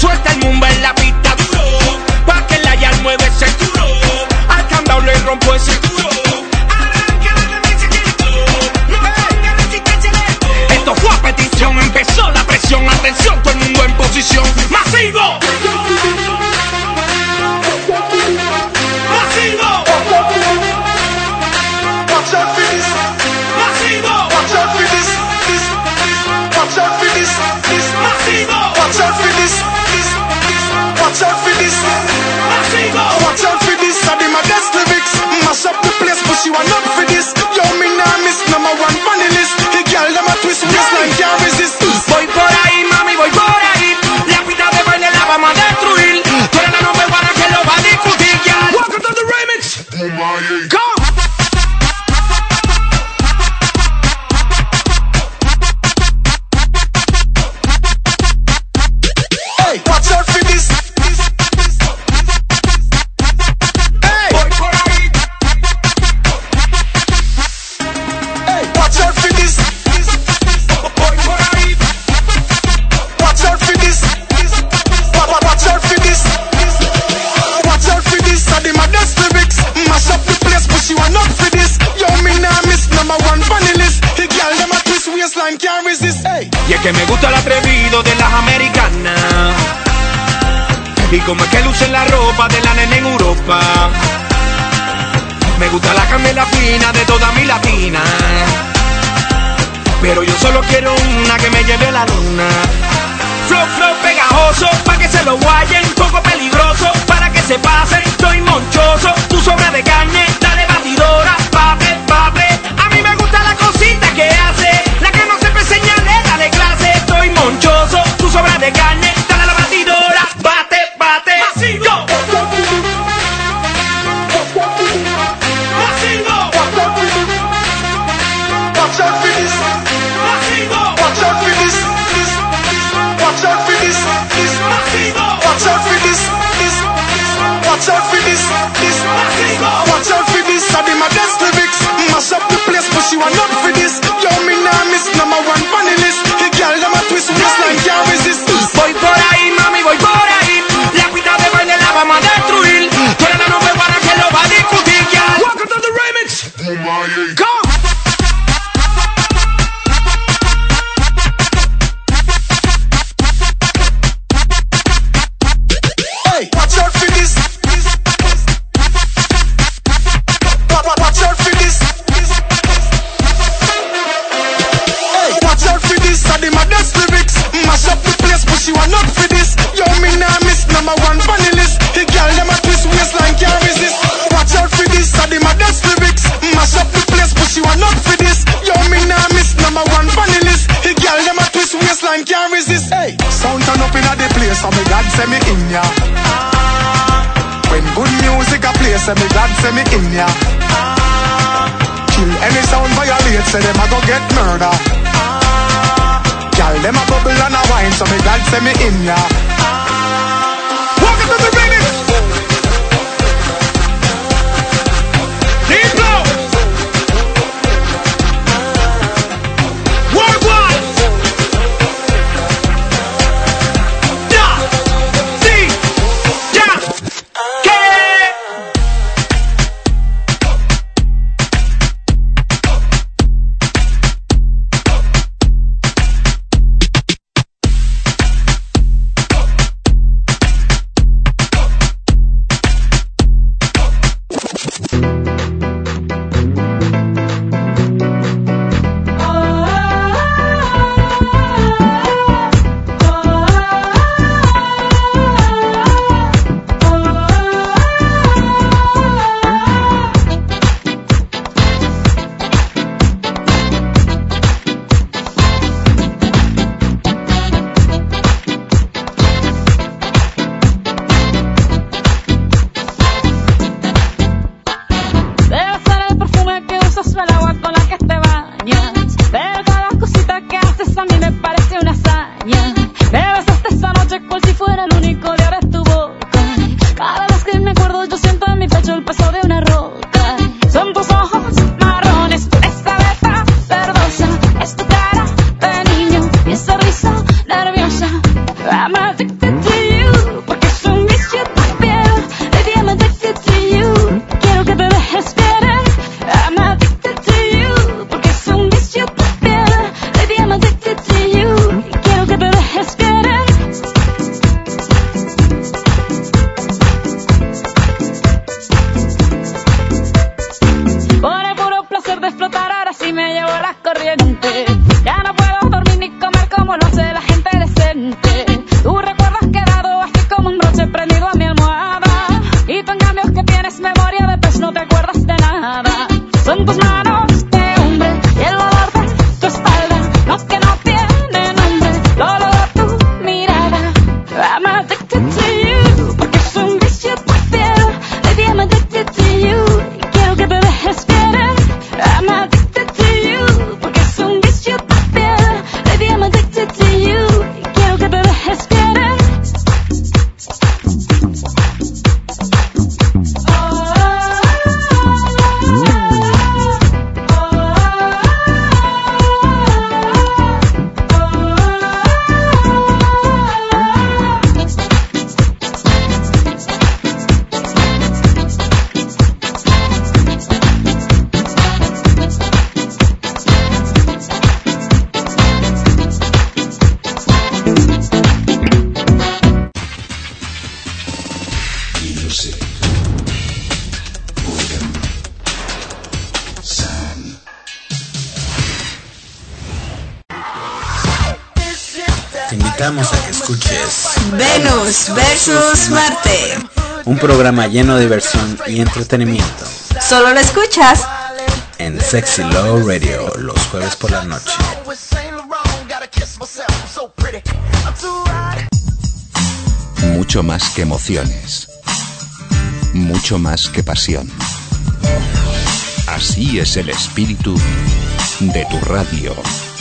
suelta el mumba en la pista duro, pa' que la ya mueve ese duro, al candado le rompo ese duro. Esto fue a petición, empezó la presión, atención, todo el mundo en posición. ¡Masivo! ¡Masivo! Watch out for this. ¡Masivo! Watch out for this. Watch out for this. ¡Masivo! Watch out for this. Watch out for this. ¡Masivo! Watch out for this. I did my best lyrics. Mash up the place, but you are not for this. Yo, me nah miss number one funny list. The girl them a twist waistline can't resist. Voy por ahí, mami, voy por ahí. La pista de baile la vamos a destruir. Tú eres la number one que lo va a discutir, girl. Welcome to the remix. Go. Hey, watch out for this. Hey, Voy por ahí. hey, watch out for this. Voy por ahí. Watch out for this. Watch out for this. Watch out for this. I did my best lyrics. Mash up the place, but you are not for this. Yo, me nah miss number one funny list. The girl them a twist waistline can't resist. Hey, Y es que me gusta el atrevido de las americanas. Y como es que lucen la ropa de la nena en Europa. Me gusta la candela fina de toda mi latina. Pero yo solo quiero una que me lleve a la luna. Flow, flow pegajoso, pa' que se lo guayen. Poco peligroso, para que se pasen. Estoy monchoso, tú sobra de carne. Dale batidora, pape, pape. A mí me gusta la cosita que hace. La que no sepa señale, dale clase. Estoy monchoso, tú sobra de carne. Dale a la batidora, bate, bate. ¡Masivo! ¡Masivo! watch out for this. ¡Masivo! Watch out for this. Watch out for this. ¡Masivo! Watch out for this. Watch out for this. ¡Masivo! Watch out for this. I did my best lyrics. Mash up the place, but you are not for this. Yo, me nah miss number one funny list. The girl them a twist waistline can't resist. Voy por ahí, mami, voy por ahí. La pista de baile la vamos a destruir. Tú eres la number one que lo va a discutir, girl. Welcome to the remix. Go. Hey, watch out for this. Watch out for this. Hey, watch out for this. I did my best lyrics. Mash up the place, but you are not for this. Yo, me nah miss number one funny list. The girl them a twist waistline can't resist. Watch out for this. I did my best lyrics. Mash up the place, but you are not for this. Yo, me nah miss number one funny list. The girl them a twist waistline can't resist. Hey, sound turn up inna the place, so me God send me in ya. When good music a play, say me God send me in ya. Kill any sound violate, say them a go get murder. Girl, them a bubble and a wine, so me God send me in ya. Welcome to the remix. Diplo. Worldwide. Ya. Sí. Ya. ¿Qué? I'm addicted to you. invitamos a que escuches Venus versus Marte. un programa lleno de diversión y entretenimiento Solo lo escuchas en Sexy Love Radio los jueves por la noche. Mucho más que emociones. Mucho más que pasión. Así es el espíritu de tu radio.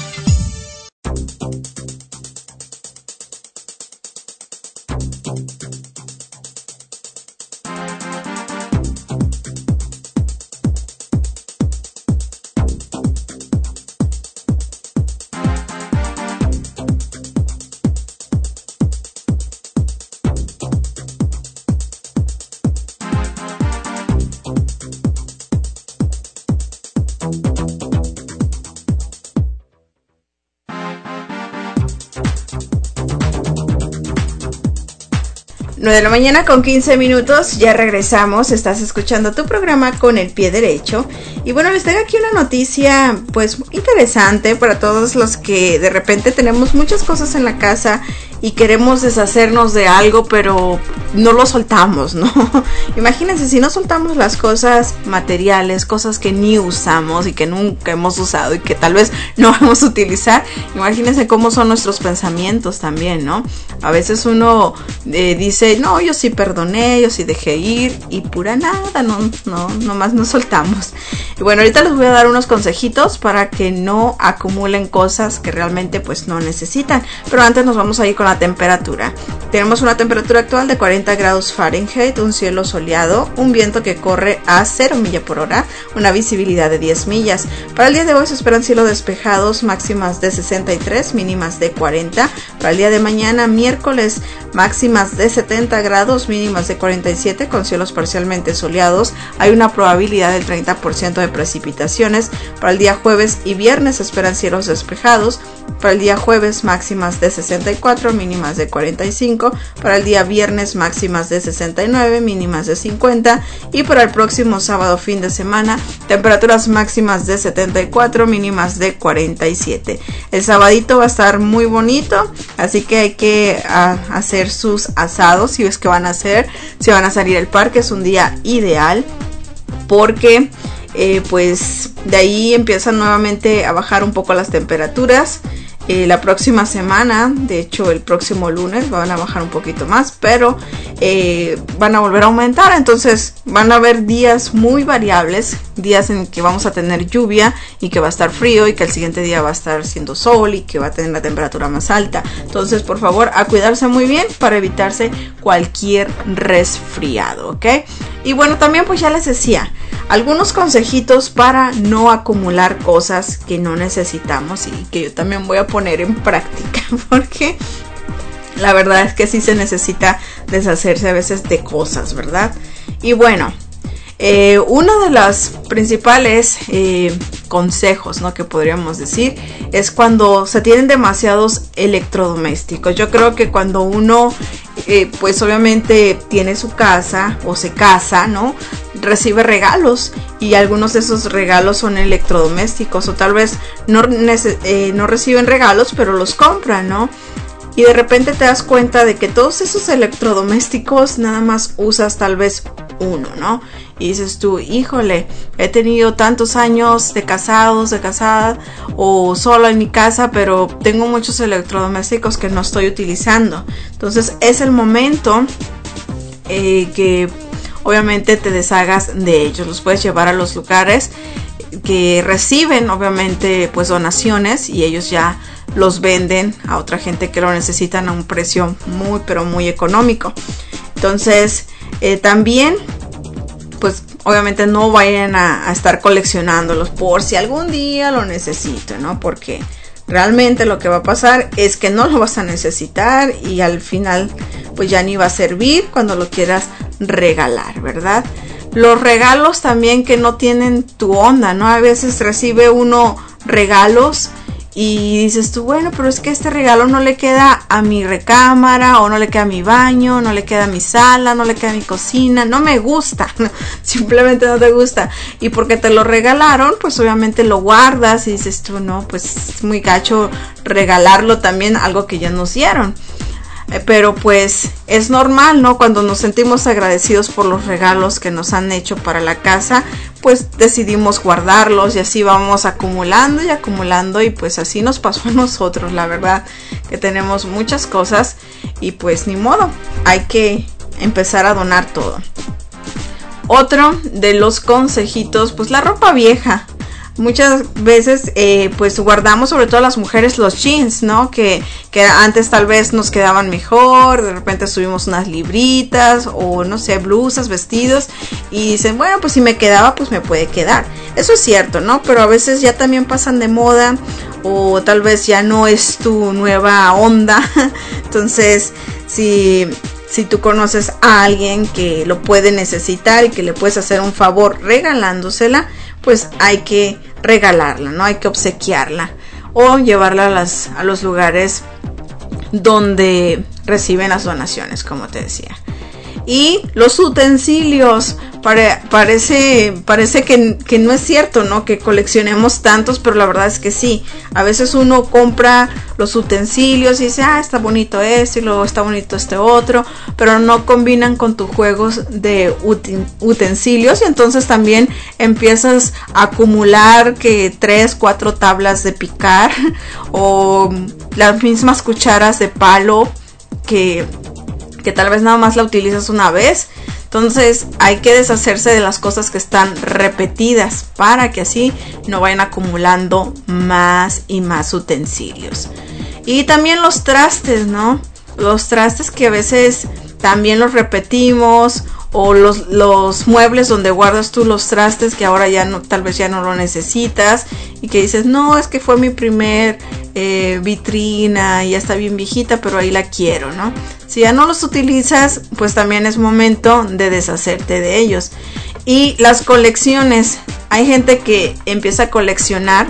De la mañana con 15 minutos, ya regresamos, estás escuchando tu programa Con el Pie Derecho. Y bueno, les tengo aquí una noticia pues interesante para todos los que de repente tenemos muchas cosas en la casa y queremos deshacernos de algo, pero no lo soltamos, ¿no? Imagínense si no soltamos las cosas materiales, cosas que ni usamos y que nunca hemos usado y que tal vez no vamos a utilizar. Imagínense cómo son nuestros pensamientos también, ¿no? A veces uno dice, no, yo sí perdoné, yo sí dejé ir y pura nada, nomás no soltamos. Y bueno, ahorita les voy a dar unos consejitos para que no acumulen cosas que realmente pues no necesitan. Pero antes nos vamos a ir con la temperatura. Tenemos una temperatura actual de 40 grados Fahrenheit, un cielo soleado, un viento que corre a 0 millas por hora, una visibilidad de 10 millas. Para el día de hoy se esperan cielos despejados, máximas de 63, mínimas de 40. Para el día de mañana, miércoles, máximas de 70 grados, mínimas de 47, con cielos parcialmente soleados. Hay una probabilidad del 30% de precipitaciones. Para el día jueves y viernes se esperan cielos despejados. Para el día jueves, máximas de 64, mínimas de 45. Para el día viernes, máximas de 69, mínimas de 50. Y para el próximo sábado, fin de semana, temperaturas máximas de 74, mínimas de 47. El sabadito va a estar muy bonito, así que hay que hacer sus asados si es que van a hacer. Si van a salir al parque, es un día ideal porque pues de ahí empiezan nuevamente a bajar un poco las temperaturas. La próxima semana, de hecho el próximo lunes van a bajar un poquito más, pero van a volver a aumentar. Entonces van a haber días muy variables, días en que vamos a tener lluvia y que va a estar frío, y que el siguiente día va a estar haciendo sol y que va a tener la temperatura más alta. Entonces por favor a cuidarse muy bien para evitarse cualquier resfriado, ¿ok? Y bueno, también pues ya les decía algunos consejitos para no acumular cosas que no necesitamos y que yo también voy a poner en práctica, porque la verdad es que sí se necesita deshacerse a veces de cosas, ¿verdad? Y bueno, uno de los principales consejos, ¿no?, que podríamos decir es cuando se tienen demasiados electrodomésticos. Yo creo que cuando uno pues obviamente tiene su casa o se casa, ¿no?, recibe regalos, y algunos de esos regalos son electrodomésticos, o tal vez no reciben regalos pero los compran, ¿no? Y de repente te das cuenta de que todos esos electrodomésticos nada más usas tal vez uno, ¿no? Y dices tú, híjole, he tenido tantos años de casada o sola en mi casa, pero tengo muchos electrodomésticos que no estoy utilizando. Entonces es el momento que obviamente te deshagas de ellos. Los puedes llevar a los lugares que reciben obviamente pues donaciones, y ellos ya los venden a otra gente que lo necesitan a un precio muy pero muy económico. Entonces también pues obviamente no vayan a estar coleccionándolos por si algún día lo necesito, ¿no? Porque realmente lo que va a pasar es que no lo vas a necesitar y al final pues ya ni va a servir cuando lo quieras regalar, ¿verdad? Los regalos también que no tienen tu onda, ¿no? A veces recibe uno regalos y dices tú, bueno, pero es que este regalo no le queda a mi recámara, o no le queda a mi baño, no le queda a mi sala, no le queda a mi cocina, no me gusta, simplemente no te gusta. Y porque te lo regalaron, pues obviamente lo guardas y dices tú, no, pues es muy gacho regalarlo también, algo que ya nos dieron. Pero pues es normal, ¿no? Cuando nos sentimos agradecidos por los regalos que nos han hecho para la casa, pues decidimos guardarlos y así vamos acumulando y acumulando, y pues así nos pasó a nosotros, la verdad, que tenemos muchas cosas y pues ni modo, hay que empezar a donar todo. Otro de los consejitos, pues la ropa vieja. Muchas veces pues guardamos, sobre todo las mujeres, los jeans, ¿no? Que antes tal vez nos quedaban mejor, de repente subimos unas libritas o no sé, blusas, vestidos, y dicen, bueno, pues si me quedaba, pues me puede quedar. Eso es cierto, ¿no? Pero a veces ya también pasan de moda, o tal vez ya no es tu nueva onda. Entonces, si tú conoces a alguien que lo puede necesitar y que le puedes hacer un favor regalándosela, pues hay que regalarla, ¿no? Hay que obsequiarla o llevarla a los lugares donde reciben las donaciones, como te decía. Y los utensilios, parece que no es cierto, ¿no? Que coleccionemos tantos, pero la verdad es que sí. A veces uno compra los utensilios y dice, está bonito este, y luego está bonito este otro, pero no combinan con tus juegos de utensilios, y entonces también empiezas a acumular que 3, 4 tablas de picar o las mismas cucharas de palo que tal vez nada más la utilizas una vez. Entonces hay que deshacerse de las cosas que están repetidas para que así no vayan acumulando más y más utensilios. Y también los trastes, ¿no? Los trastes que a veces también los repetimos, o los muebles donde guardas tú los trastes que ahora ya no, tal vez ya no lo necesitas, y que dices, no, es que fue mi primer vitrina y ya está bien viejita, pero ahí la quiero, ¿no? Si ya no los utilizas, pues también es momento de deshacerte de ellos. Y las colecciones, hay gente que empieza a coleccionar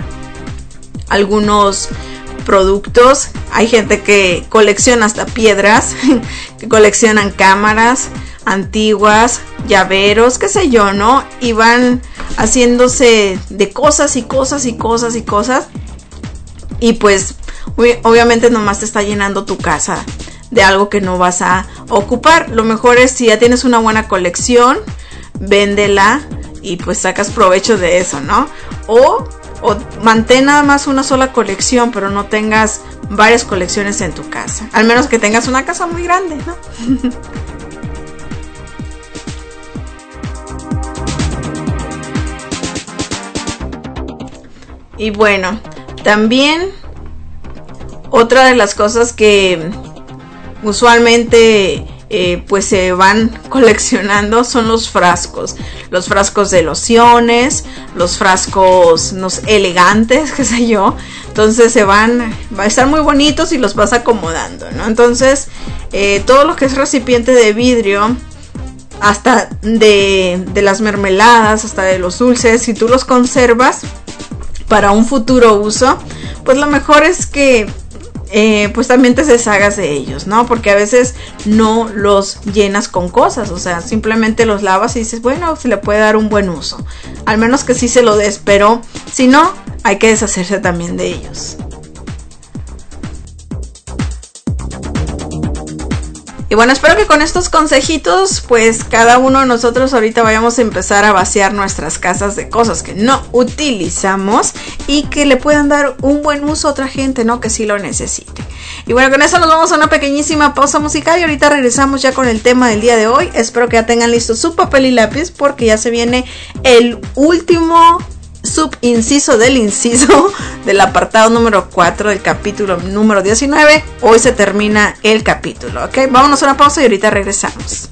algunos productos, hay gente que colecciona hasta piedras, que coleccionan cámaras antiguas, llaveros, qué sé yo, ¿no? Y van haciéndose de cosas y cosas y cosas y cosas, y pues obviamente nomás te está llenando tu casa de algo que no vas a ocupar. Lo mejor es, si ya tienes una buena colección, véndela y pues sacas provecho de eso, ¿no? O mantén nada más una sola colección, pero no tengas varias colecciones en tu casa, al menos que tengas una casa muy grande, ¿no? Y bueno, también otra de las cosas que usualmente pues se van coleccionando son los frascos de lociones, los frascos elegantes, qué sé yo. Entonces va a estar muy bonitos y los vas acomodando, ¿no? Entonces todo lo que es recipiente de vidrio, hasta de las mermeladas, hasta de los dulces, si tú los conservas para un futuro uso, pues lo mejor es que pues también te deshagas de ellos, ¿no? Porque a veces no los llenas con cosas, o sea, simplemente los lavas y dices, bueno, se le puede dar un buen uso, al menos que sí se lo des, pero si no, hay que deshacerse también de ellos. Y bueno, espero que con estos consejitos, pues cada uno de nosotros ahorita vayamos a empezar a vaciar nuestras casas de cosas que no utilizamos y que le puedan dar un buen uso a otra gente, ¿no? Que sí lo necesite. Y bueno, con eso nos vamos a una pequeñísima pausa musical y ahorita regresamos ya con el tema del día de hoy. Espero que ya tengan listo su papel y lápiz, porque ya se viene el último subinciso del inciso del apartado número 4 del capítulo número 19. Hoy se termina el capítulo, ¿ok? Vámonos a una pausa y ahorita regresamos.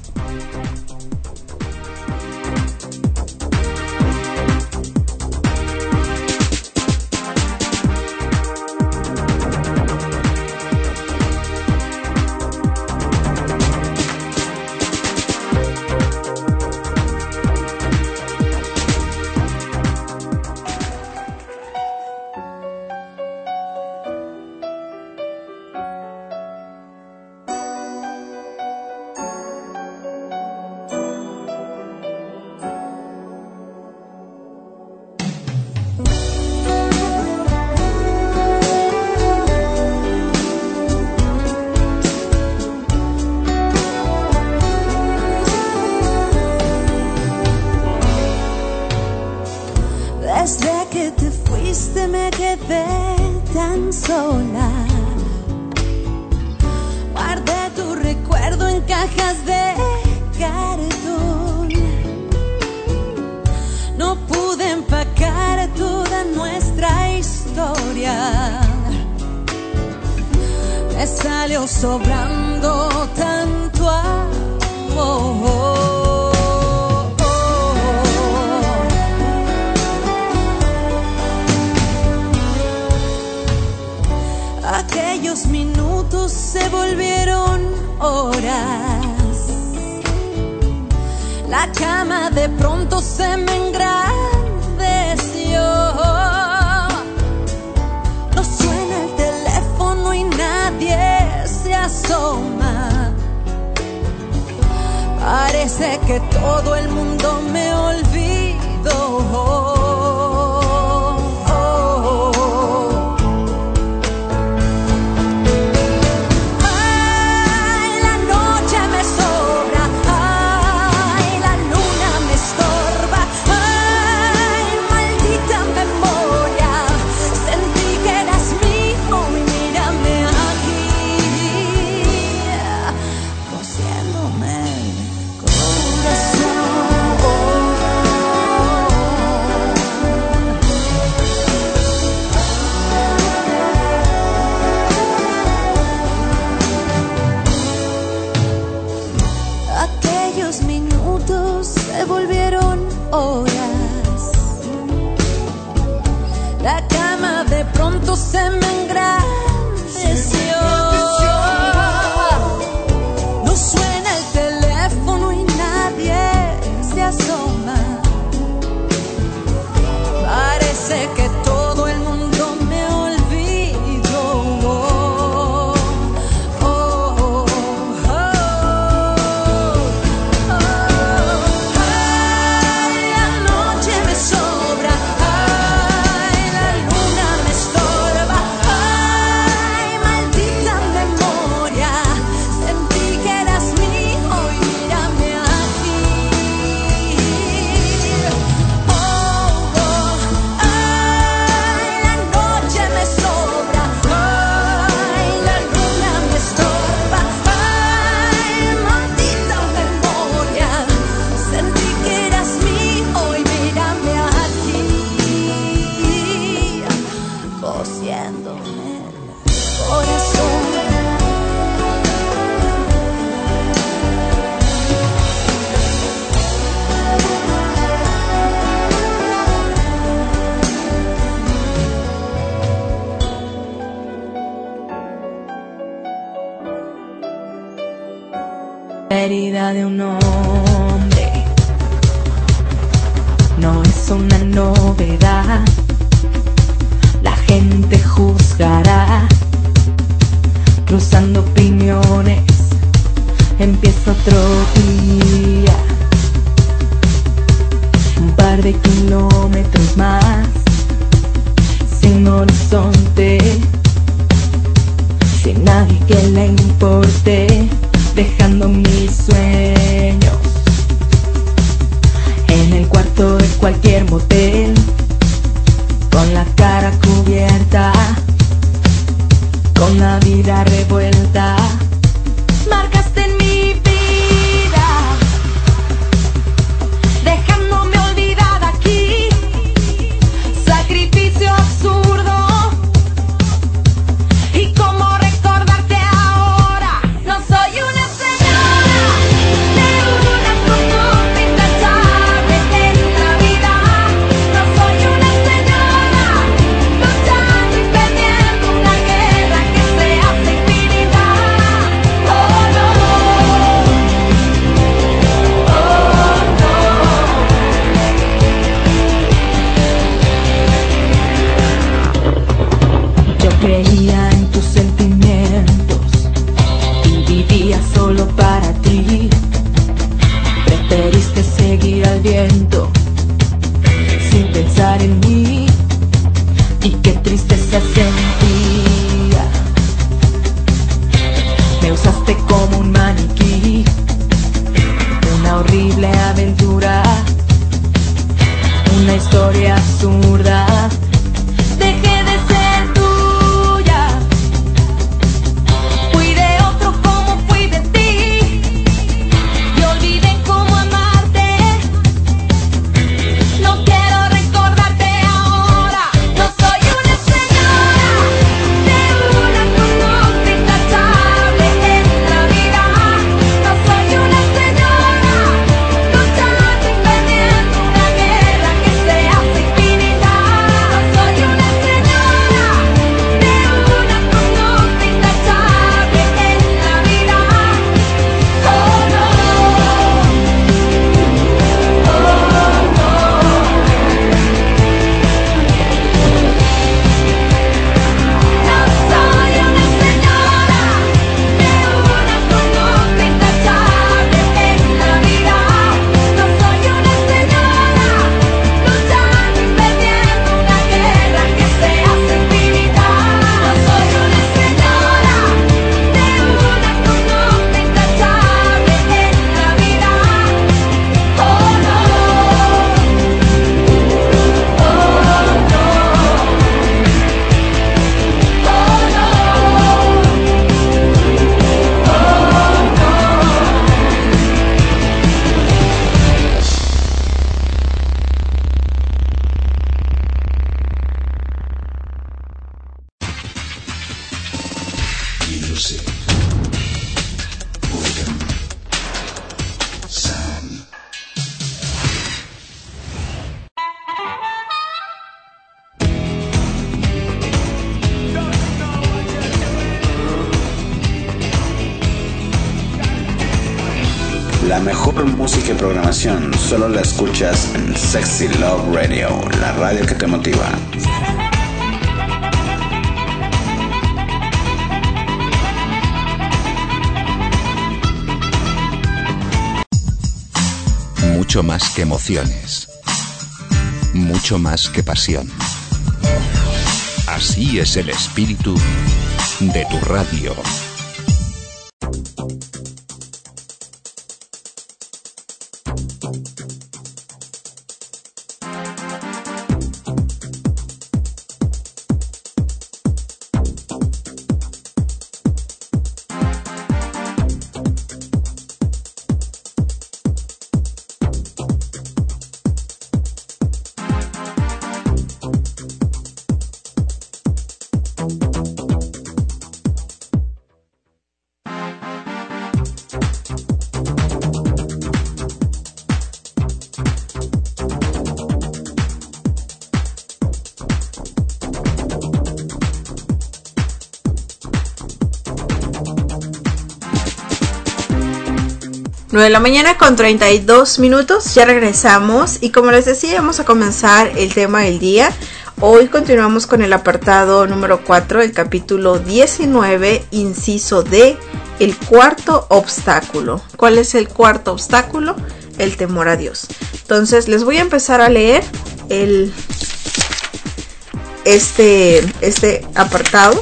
quedé tan sola. Guardé tu recuerdo en cajas de cartón. No pude empacar toda nuestra historia. Me salió sobrando tanto amor. Aquellos minutos se volvieron horas. La cama de pronto se me engrandeció. No suena el teléfono y nadie se asoma. Parece que todo el mundo me olvidó. Se me engrandeció. No suena el teléfono y nadie se asoma. Parece que todo el mundo me olvidó. Ay, la noche me sobra. Ay, la luna me estorba. Ay, maldita memoria. Sentí que eras mío y mírame aquí. Ay, la noche me sobra. Ay, la luna me estorba. Ay, maldita memoria. Sentí que eras mío y mírame aquí. Cosiéndome el corazón. La herida de un hombre no es una novedad. La gente juzgará, cruzando opiniones. Empieza otro día, un par de kilómetros más, sin horizonte, sin nadie que le importe, dejando mis sueños en el cuarto de cualquier motel, con la cara cubierta, con la vida revuelta. Marcaste en mi vida, dejándome olvidada aquí. Sacrificio absurdo. ¿Y cómo recordarte ahora? No soy una señora de una costumbre intachable en la vida. No soy una señora luchando y perdiendo una guerra que se hace infinita. Oh no, yo creía en tus sentimientos y vivía solo para ti. Preferiste seguir al viento sin pensar en mí, y qué tristeza sentía. Me usaste como un maniquí, una horrible aventura, una historia absurda. Dejé de ser La mejor música y programación solo la escuchas en Sexy Love Radio, la radio que te motiva. Mucho más que emociones. Mucho más que pasión. Así es el espíritu de tu radio. De la mañana con 32 minutos, ya regresamos y como les decía, vamos a comenzar el tema del día. Hoy continuamos con el apartado número 4, el capítulo 19, inciso D, el cuarto obstáculo. ¿Cuál es el cuarto obstáculo? El temor a Dios. Entonces les voy a empezar a leer este apartado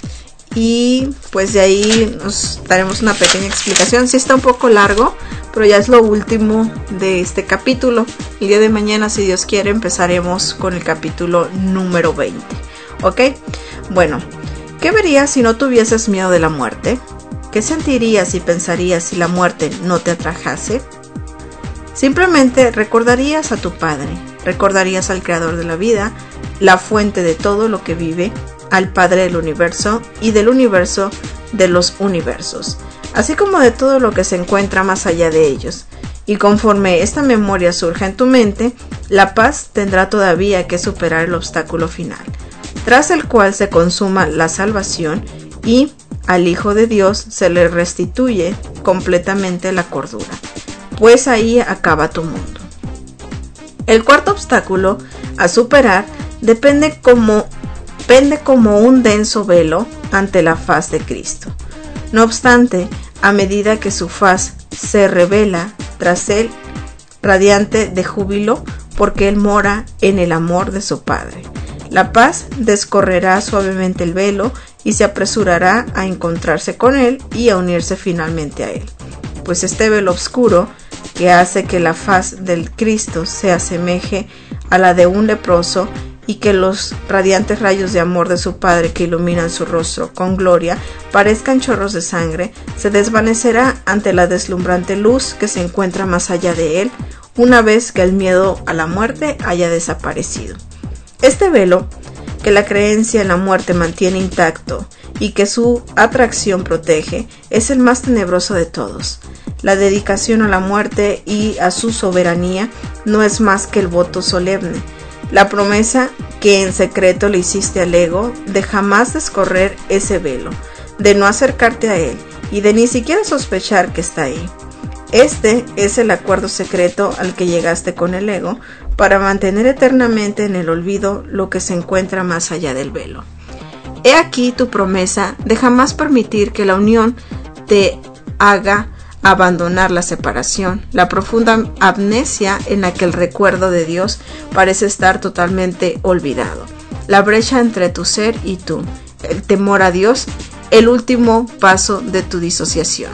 y pues de ahí nos daremos una pequeña explicación. Sí está un poco largo, pero ya es lo último de este capítulo. El día de mañana, si Dios quiere, empezaremos con el capítulo número 20. ¿Ok? Bueno, ¿qué verías si no tuvieses miedo de la muerte? ¿Qué sentirías y pensarías si la muerte no te atrajase? Simplemente recordarías a tu Padre, recordarías al Creador de la vida, la fuente de todo lo que vive, al Padre del universo y del universo de los universos, así como de todo lo que se encuentra más allá de ellos. Y conforme esta memoria surja en tu mente, la paz tendrá todavía que superar el obstáculo final, tras el cual se consuma la salvación y al Hijo de Dios se le restituye completamente la cordura, pues ahí acaba tu mundo. El cuarto obstáculo a superar depende como un denso velo ante la faz de Cristo. No obstante, a medida que su faz se revela tras él, radiante de júbilo, porque él mora en el amor de su Padre, la paz descorrerá suavemente el velo y se apresurará a encontrarse con él y a unirse finalmente a él. Pues este velo oscuro, que hace que la faz del Cristo se asemeje a la de un leproso, y que los radiantes rayos de amor de su Padre que iluminan su rostro con gloria parezcan chorros de sangre, se desvanecerá ante la deslumbrante luz que se encuentra más allá de él, una vez que el miedo a la muerte haya desaparecido. Este velo, que la creencia en la muerte mantiene intacto y que su atracción protege, es el más tenebroso de todos. La dedicación a la muerte y a su soberanía no es más que el voto solemne, la promesa que en secreto le hiciste al ego de jamás descorrer ese velo, de no acercarte a él y de ni siquiera sospechar que está ahí. Este es el acuerdo secreto al que llegaste con el ego para mantener eternamente en el olvido lo que se encuentra más allá del velo. He aquí tu promesa de jamás permitir que la unión te haga abandonar la separación, la profunda amnesia en la que el recuerdo de Dios parece estar totalmente olvidado, la brecha entre tu ser y tú, el temor a Dios, el último paso de tu disociación.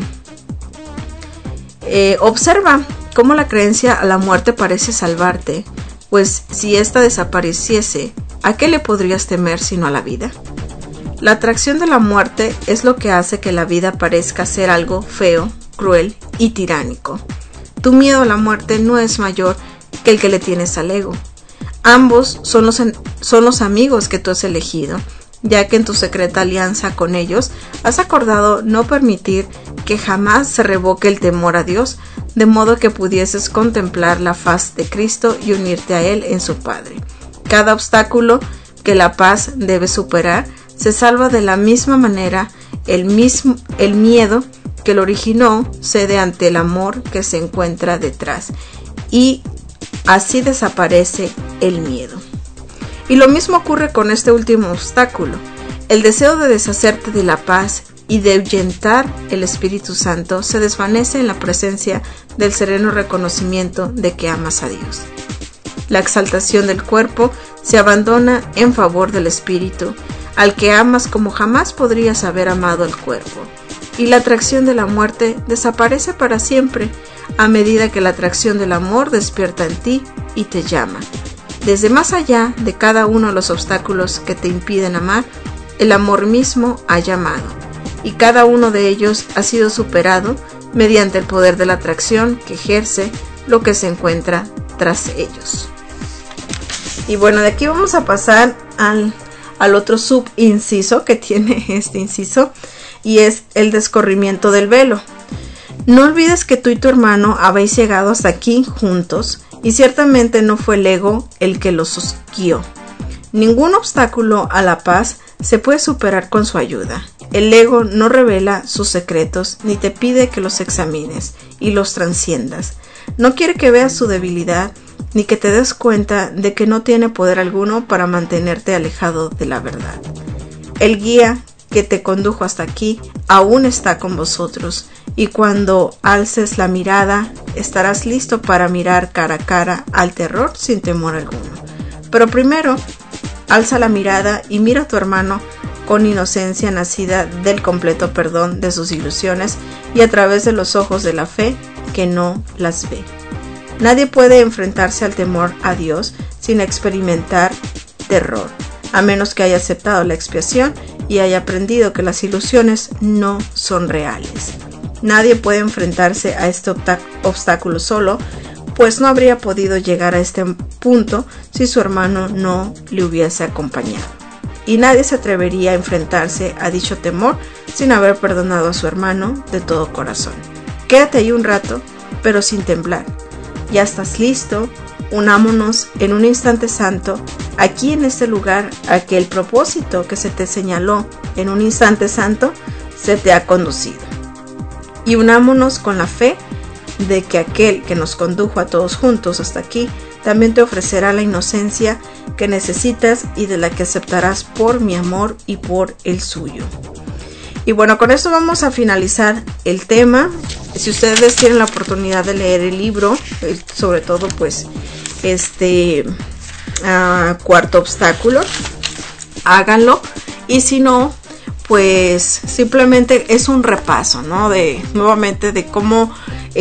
Observa cómo la creencia a la muerte parece salvarte, pues si ésta desapareciese, ¿a qué le podrías temer sino a la vida? La atracción de la muerte es lo que hace que la vida parezca ser algo feo, cruel y tiránico. Tu miedo a la muerte no es mayor que el que le tienes al ego. Ambos son los amigos que tú has elegido, ya que en tu secreta alianza con ellos has acordado no permitir que jamás se revoque el temor a Dios, de modo que pudieses contemplar la faz de Cristo y unirte a Él en su Padre. Cada obstáculo que la paz debe superar se salva de la misma manera. El miedo que lo originó cede ante el amor que se encuentra detrás y así desaparece el miedo. Y lo mismo ocurre con este último obstáculo. El deseo de deshacerte de la paz y de ahuyentar el Espíritu Santo se desvanece en la presencia del sereno reconocimiento de que amas a Dios. La exaltación del cuerpo se abandona en favor del espíritu, al que amas como jamás podrías haber amado al cuerpo. Y la atracción de la muerte desaparece para siempre a medida que la atracción del amor despierta en ti y te llama. Desde más allá de cada uno de los obstáculos que te impiden amar, el amor mismo ha llamado, y cada uno de ellos ha sido superado mediante el poder de la atracción que ejerce lo que se encuentra tras ellos. Y bueno, de aquí vamos a pasar al otro subinciso que tiene este inciso, y es el descorrimiento del velo. No olvides que tú y tu hermano habéis llegado hasta aquí juntos, y ciertamente no fue el ego el que los guió. Ningún obstáculo a la paz se puede superar con su ayuda. El ego no revela sus secretos ni te pide que los examines y los trasciendas. No quiere que veas su debilidad ni que te des cuenta de que no tiene poder alguno para mantenerte alejado de la verdad. El guía que te condujo hasta aquí aún está con vosotros, y cuando alces la mirada estarás listo para mirar cara a cara al terror sin temor alguno. Pero primero, alza la mirada y mira a tu hermano con inocencia nacida del completo perdón de sus ilusiones y a través de los ojos de la fe que no las ve. Nadie puede enfrentarse al temor a Dios sin experimentar terror, a menos que haya aceptado la expiación y haya aprendido que las ilusiones no son reales. Nadie puede enfrentarse a este obstáculo solo, pues no habría podido llegar a este punto si su hermano no le hubiese acompañado. Y nadie se atrevería a enfrentarse a dicho temor sin haber perdonado a su hermano de todo corazón. Quédate ahí un rato, pero sin temblar. Ya estás listo, unámonos en un instante santo, aquí en este lugar, a que el propósito que se te señaló en un instante santo se te ha conducido. Y unámonos con la fe de que aquel que nos condujo a todos juntos hasta aquí también te ofrecerá la inocencia que necesitas y de la que aceptarás por mi amor y por el suyo. Y bueno, con esto vamos a finalizar el tema. Si ustedes tienen la oportunidad de leer el libro, sobre todo pues cuarto obstáculo, háganlo. Y si no, pues simplemente es un repaso, ¿no? Nuevamente de cómo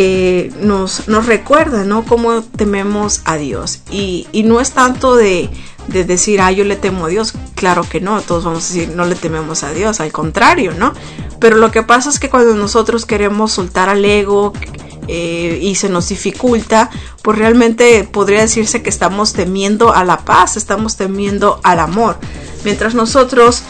nos recuerda, ¿no? Cómo tememos a Dios. Y no es tanto de decir, yo le temo a Dios. Claro que no, todos vamos a decir, no le tememos a Dios, al contrario, ¿no? Pero lo que pasa es que cuando nosotros queremos soltar al ego y se nos dificulta, pues realmente podría decirse que estamos temiendo a la paz, estamos temiendo al amor. Mientras nosotros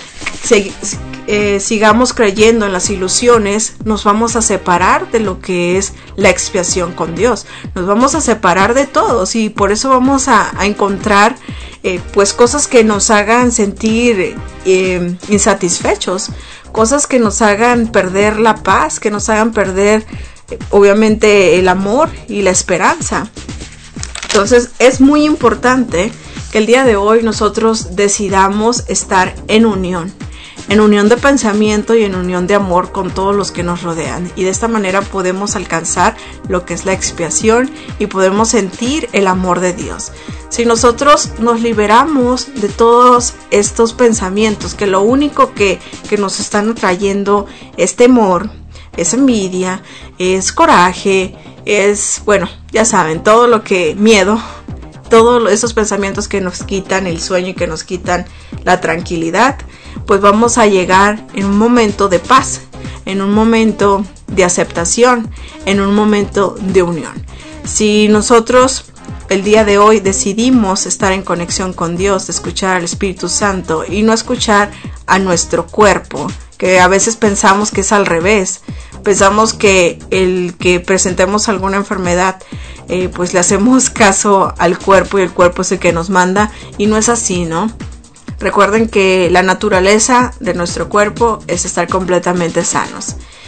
sigamos creyendo en las ilusiones, nos vamos a separar de lo que es la expiación con Dios, nos vamos a separar de todos, y por eso vamos a encontrar pues cosas que nos hagan sentir insatisfechos, cosas que nos hagan perder la paz, que nos hagan perder obviamente el amor y la esperanza. Entonces es muy importante que el día de hoy nosotros decidamos estar en unión de pensamiento y en unión de amor con todos los que nos rodean, y de esta manera podemos alcanzar lo que es la expiación y podemos sentir el amor de Dios. Si nosotros nos liberamos de todos estos pensamientos que lo único que nos están atrayendo es temor, es envidia, es coraje, es, bueno, ya saben, todo lo que miedo, todos esos pensamientos que nos quitan el sueño y que nos quitan la tranquilidad, pues vamos a llegar en un momento de paz, en un momento de aceptación, en un momento de unión. Si nosotros el día de hoy decidimos estar en conexión con Dios, de escuchar al Espíritu Santo y no escuchar a nuestro cuerpo, que a veces pensamos que es al revés, pensamos que el que presentemos alguna enfermedad, pues le hacemos caso al cuerpo y el cuerpo es el que nos manda, y no es así, ¿no? Recuerden que la naturaleza de nuestro cuerpo es estar completamente sanos.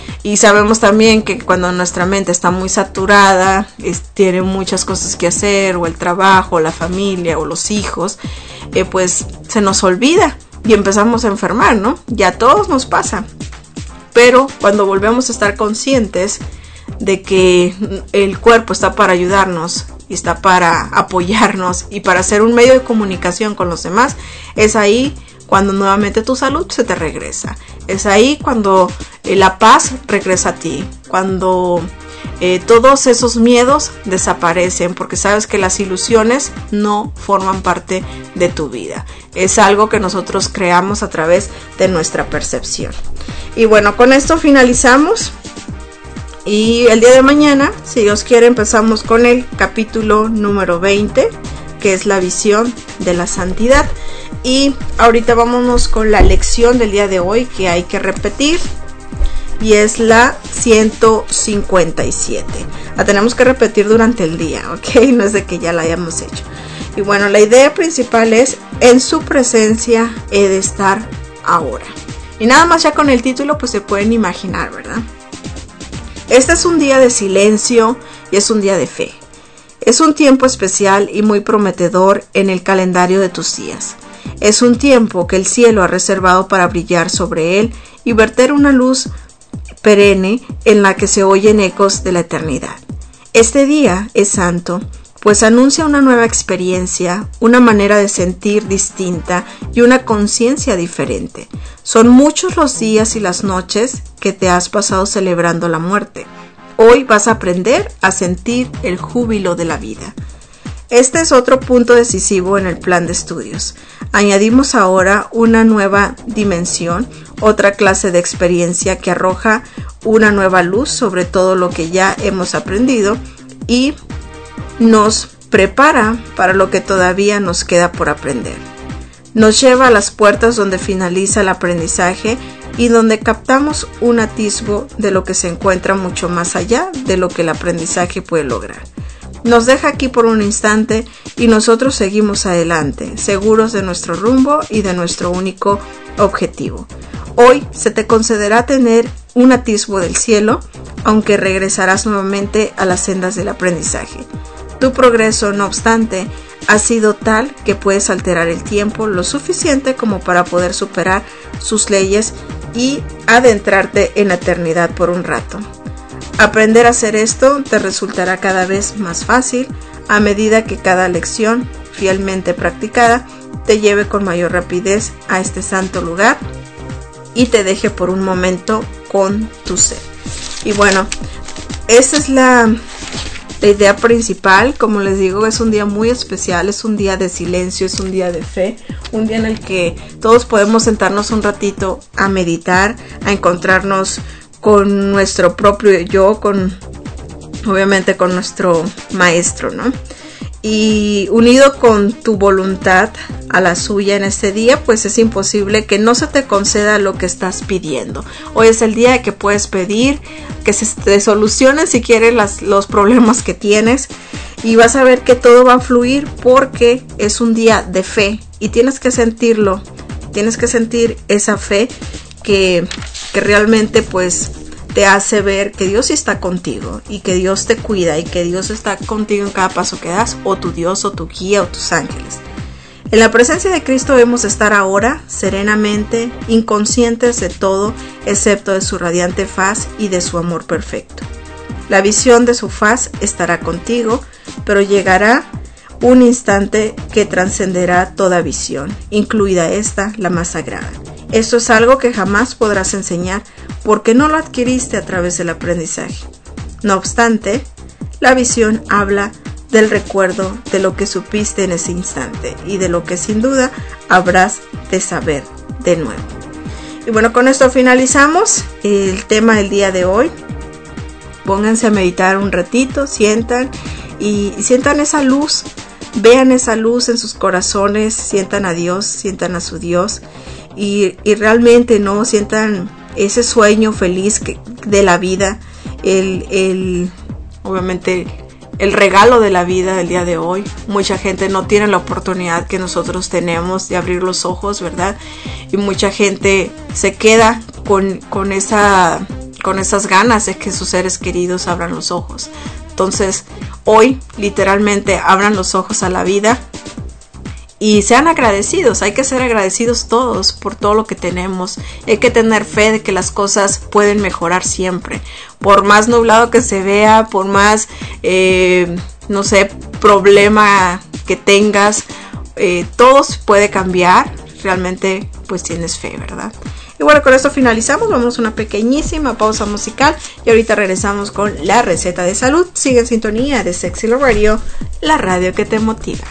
Y sabemos también que cuando nuestra mente está muy saturada, tiene muchas cosas que hacer, o el trabajo, la familia, o los hijos, pues se nos olvida y empezamos a enfermar, ¿no? Ya a todos nos pasa. Pero cuando volvemos a estar conscientes de que el cuerpo está para ayudarnos, y está para apoyarnos, y para ser un medio de comunicación con los demás, es ahí cuando nuevamente tu salud se te regresa. Es ahí cuando la paz regresa a ti, cuando todos esos miedos desaparecen, porque sabes que las ilusiones no forman parte de tu vida. Es algo que nosotros creamos a través de nuestra percepción. Y bueno, con esto finalizamos. Y el día de mañana, si Dios quiere, empezamos con el capítulo número 20, que es la visión de la santidad. Y ahorita vámonos con la lección del día de hoy que hay que repetir, y es la 157. La tenemos que repetir durante el día, ¿ok? No es de que ya la hayamos hecho. Y bueno, la idea principal es: en su presencia he de estar ahora. Y nada más ya con el título pues se pueden imaginar, ¿verdad? Este es un día de silencio y es un día de fe. Es un tiempo especial y muy prometedor en el calendario de tus días. Es un tiempo que el cielo ha reservado para brillar sobre él y verter una luz perenne en la que se oyen ecos de la eternidad. Este día es santo, pues anuncia una nueva experiencia, una manera de sentir distinta y una conciencia diferente. Son muchos los días y las noches que te has pasado celebrando la muerte. Hoy vas a aprender a sentir el júbilo de la vida. Este es otro punto decisivo en el plan de estudios. Añadimos ahora una nueva dimensión, otra clase de experiencia que arroja una nueva luz sobre todo lo que ya hemos aprendido y nos prepara para lo que todavía nos queda por aprender. Nos lleva a las puertas donde finaliza el aprendizaje y donde captamos un atisbo de lo que se encuentra mucho más allá de lo que el aprendizaje puede lograr. Nos deja aquí por un instante y nosotros seguimos adelante, seguros de nuestro rumbo y de nuestro único objetivo. Hoy se te concederá tener un atisbo del cielo, aunque regresarás nuevamente a las sendas del aprendizaje. Tu progreso, no obstante, ha sido tal que puedes alterar el tiempo lo suficiente como para poder superar sus leyes y adentrarte en la eternidad por un rato. Aprender a hacer esto te resultará cada vez más fácil a medida que cada lección, fielmente practicada, te lleve con mayor rapidez a este santo lugar y te deje por un momento con tu ser. Y bueno, esta es la idea principal. Como les digo, es un día muy especial, es un día de silencio, es un día de fe, un día en el que todos podemos sentarnos un ratito a meditar, a encontrarnos con nuestro propio yo, obviamente con nuestro maestro, ¿no? Y unido con tu voluntad a la suya en este día, pues es imposible que no se te conceda lo que estás pidiendo. Hoy es el día que puedes pedir que se te solucionen si quieres los problemas que tienes, y vas a ver que todo va a fluir porque es un día de fe y tienes que sentirlo, tienes que sentir esa fe que realmente pues te hace ver que Dios está contigo y que Dios te cuida y que Dios está contigo en cada paso que das, o tu Dios o tu guía o tus ángeles. En la presencia de Cristo debemos estar ahora serenamente, inconscientes de todo excepto de su radiante faz y de su amor perfecto. La visión de su faz estará contigo, pero llegará un instante que trascenderá toda visión, incluida esta, la más sagrada. Esto es algo que jamás podrás enseñar porque no lo adquiriste a través del aprendizaje. No obstante, la visión habla del recuerdo de lo que supiste en ese instante y de lo que sin duda habrás de saber de nuevo. Y bueno, con esto finalizamos el tema del día de hoy. Pónganse a meditar un ratito, sientan esa luz, vean esa luz en sus corazones, sientan a Dios, sientan a su Dios y realmente no sientan ese sueño feliz de la vida, obviamente el regalo de la vida del día de hoy. Mucha gente no tiene la oportunidad que nosotros tenemos de abrir los ojos, ¿verdad? Y mucha gente se queda con con esas ganas de que sus seres queridos abran los ojos. Entonces, hoy literalmente abran los ojos a la vida y sean agradecidos. Hay que ser agradecidos todos por todo lo que tenemos. Hay que tener fe de que las cosas pueden mejorar siempre. Por más nublado que se vea, por más, no sé, problema que tengas, todo se puede cambiar. Realmente, pues tienes fe, ¿verdad? Y bueno, con esto finalizamos. Vamos a una pequeñísima pausa musical y ahorita regresamos con la receta de salud. Sigue en sintonía de Sexy Love Radio, la radio que te motiva.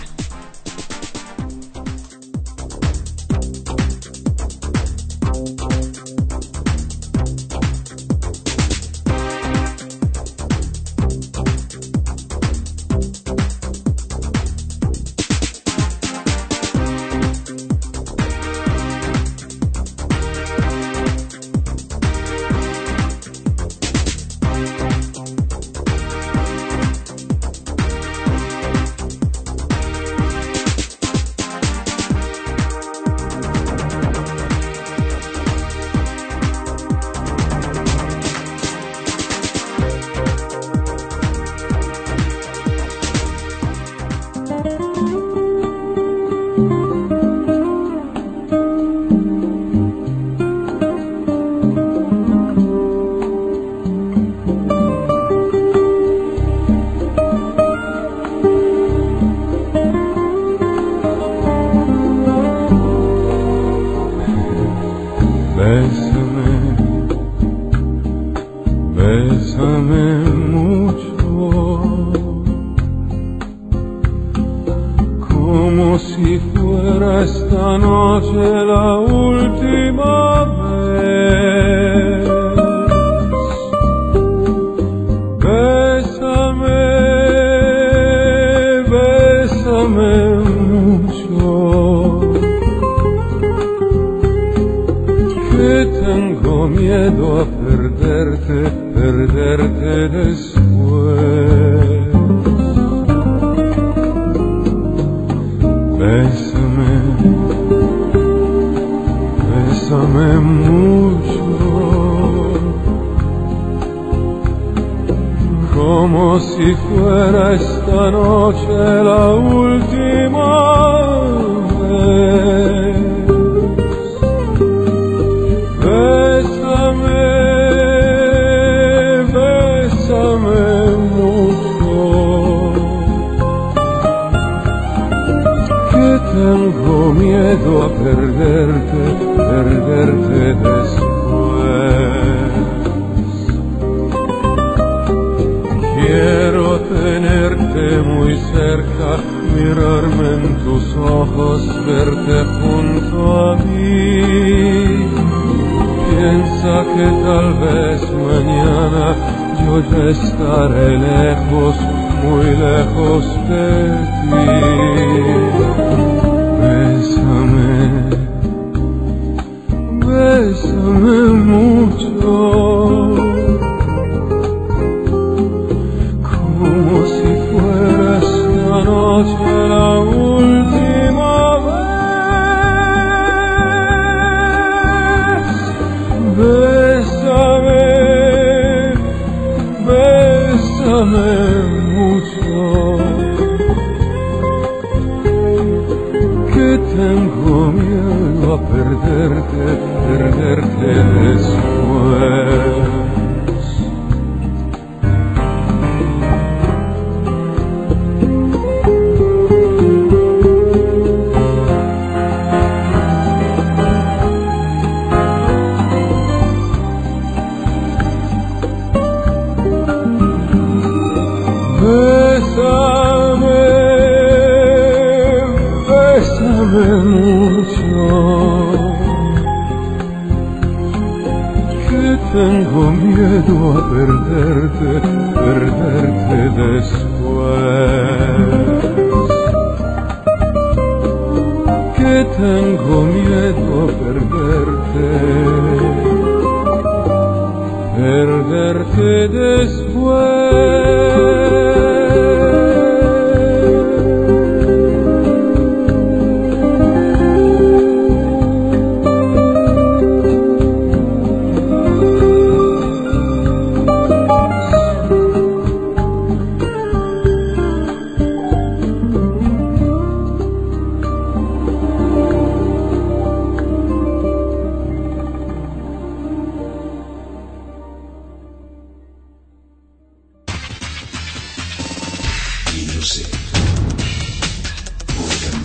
Joseph, William,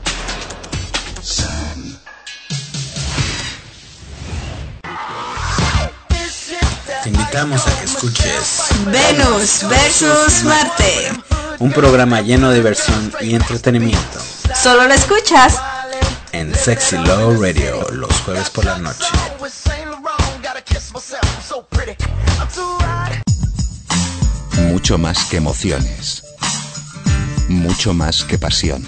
Sam. Te invitamos a que escuches Venus versus Marte. un programa lleno de diversión y entretenimiento Solo lo escuchas en Sexy Love Radio los jueves por la noche. Mucho más que emociones. Mucho más que pasión.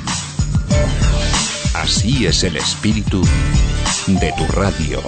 Así es el espíritu de tu radio.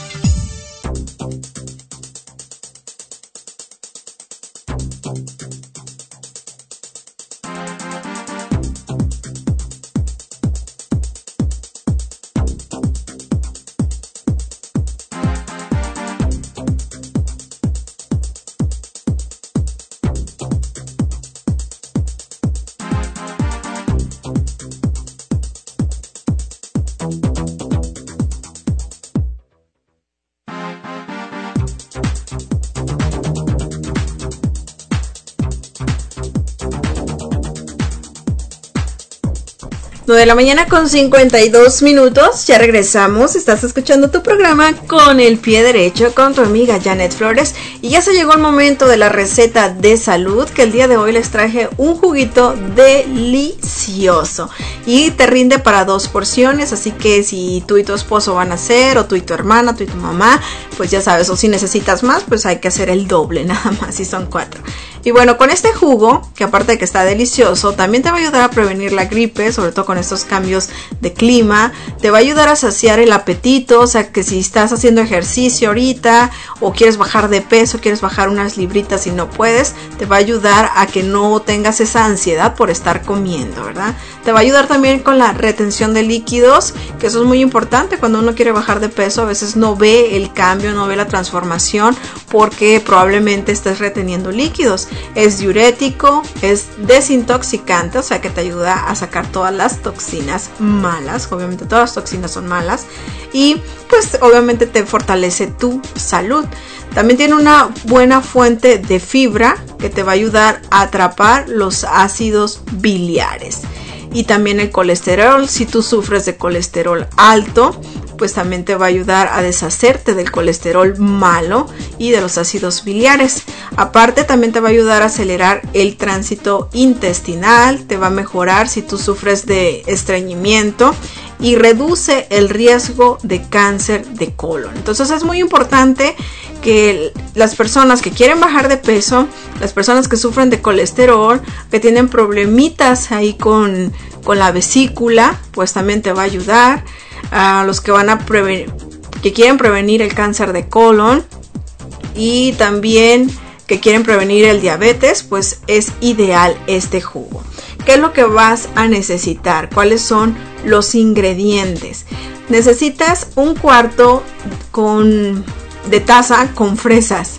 De la mañana con 52 minutos, ya regresamos, estás escuchando tu programa Con el Pie Derecho con tu amiga Janet Flores y ya se llegó el momento de la receta de salud, que el día de hoy les traje un juguito delicioso y te rinde para 2 porciones, así que si tú y tu esposo van a hacer, o tú y tu hermana, tú y tu mamá, pues ya sabes, o si necesitas más, pues hay que hacer el doble nada más, si son 4. Y bueno, con este jugo, que aparte de que está delicioso, también te va a ayudar a prevenir la gripe, sobre todo con estos cambios de clima. Te va a ayudar a saciar el apetito, o sea que si estás haciendo ejercicio ahorita o quieres bajar de peso, quieres bajar unas libritas y no puedes, te va a ayudar a que no tengas esa ansiedad por estar comiendo, ¿verdad? Te va a ayudar también con la retención de líquidos, que eso es muy importante cuando uno quiere bajar de peso. A veces no ve el cambio, no ve la transformación porque probablemente estés reteniendo líquidos. Es diurético, es desintoxicante, o sea que te ayuda a sacar todas las toxinas malas. Obviamente todas las toxinas son malas y pues obviamente te fortalece tu salud. También tiene una buena fuente de fibra que te va a ayudar a atrapar los ácidos biliares. Y también el colesterol, si tú sufres de colesterol alto, pues también te va a ayudar a deshacerte del colesterol malo y de los ácidos biliares. Aparte también te va a ayudar a acelerar el tránsito intestinal, te va a mejorar si tú sufres de estreñimiento y reduce el riesgo de cáncer de colon. Entonces es muy importante que las personas que quieren bajar de peso, las personas que sufren de colesterol, que tienen problemitas ahí con la vesícula, pues también te va a ayudar. A los que van a que quieren prevenir el cáncer de colon y también que quieren prevenir el diabetes, pues es ideal este jugo. ¿Qué es lo que vas a necesitar? ¿Cuáles son los ingredientes? Necesitas un cuarto de taza con fresas,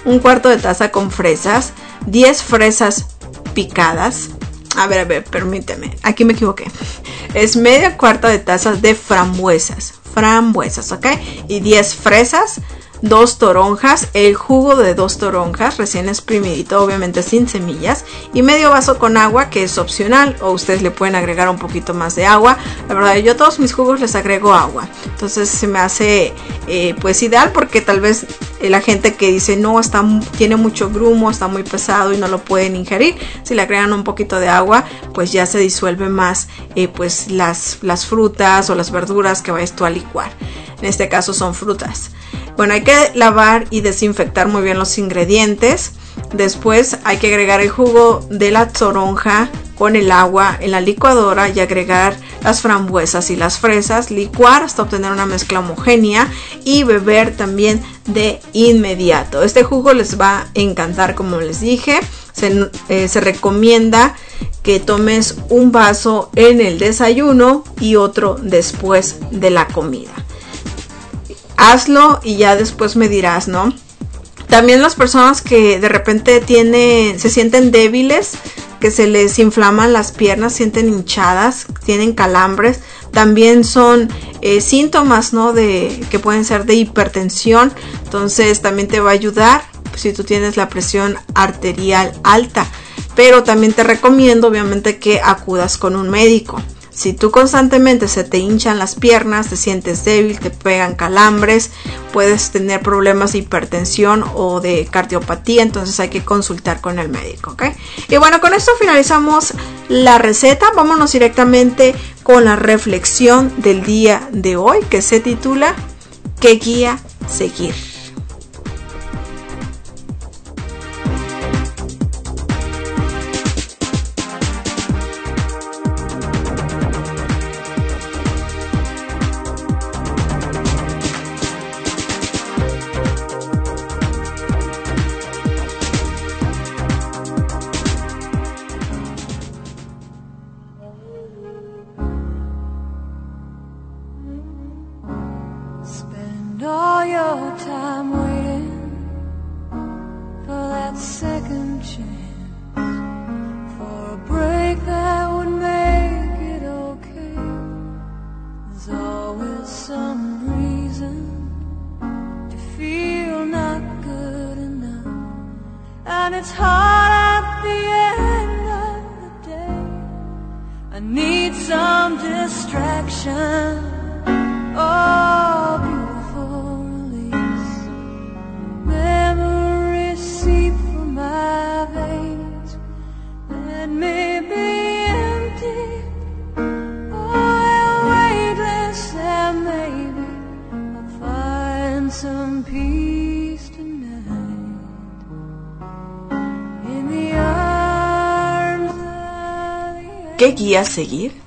10 fresas picadas. A ver, permíteme, aquí me equivoqué. Es media cuarta de taza de frambuesas, ¿ok? Y 10 fresas, 2 toronjas, el jugo de 2 toronjas recién exprimidito, obviamente sin semillas, y medio vaso con agua, que es opcional, o ustedes le pueden agregar un poquito más de agua. La verdad, yo a todos mis jugos les agrego agua, entonces se me hace pues ideal, porque tal vez la gente que dice no, tiene mucho grumo, está muy pesado y no lo pueden ingerir, si le agregan un poquito de agua, pues ya se disuelve más pues las frutas o las verduras que vayas tú a licuar. En este caso son frutas. Bueno, hay que lavar y desinfectar muy bien los ingredientes. Después hay que agregar el jugo de la toronja con el agua en la licuadora y agregar las frambuesas y las fresas, licuar hasta obtener una mezcla homogénea y beber también de inmediato. Este jugo les va a encantar, como les dije. Se recomienda que tomes un vaso en el desayuno y otro después de la comida. Hazlo y ya después me dirás, ¿no? También las personas que de repente se sienten débiles, que se les inflaman las piernas, sienten hinchadas, tienen calambres, también son síntomas, ¿no? Que pueden ser de hipertensión. Entonces también te va a ayudar si tú tienes la presión arterial alta. pero también te recomiendo obviamente que acudas con un médico. Si tú constantemente se te hinchan las piernas, te sientes débil, te pegan calambres, puedes tener problemas de hipertensión o de cardiopatía, entonces hay que consultar con el médico, ¿ok? Y bueno, con esto finalizamos la receta. Vámonos directamente con la reflexión del día de hoy, que se titula ¿Qué guía seguir? Spend all your time waiting for that second chance, for a break that would make it okay. There's always some reason to feel not good enough, and it's hard at the end of the day. I need some distraction. Oh, beautiful release. Memories seep from my veins and may be empty. Oh, weightless, and maybe I'll find some peace tonight in the arms of the ¿Qué guía seguir?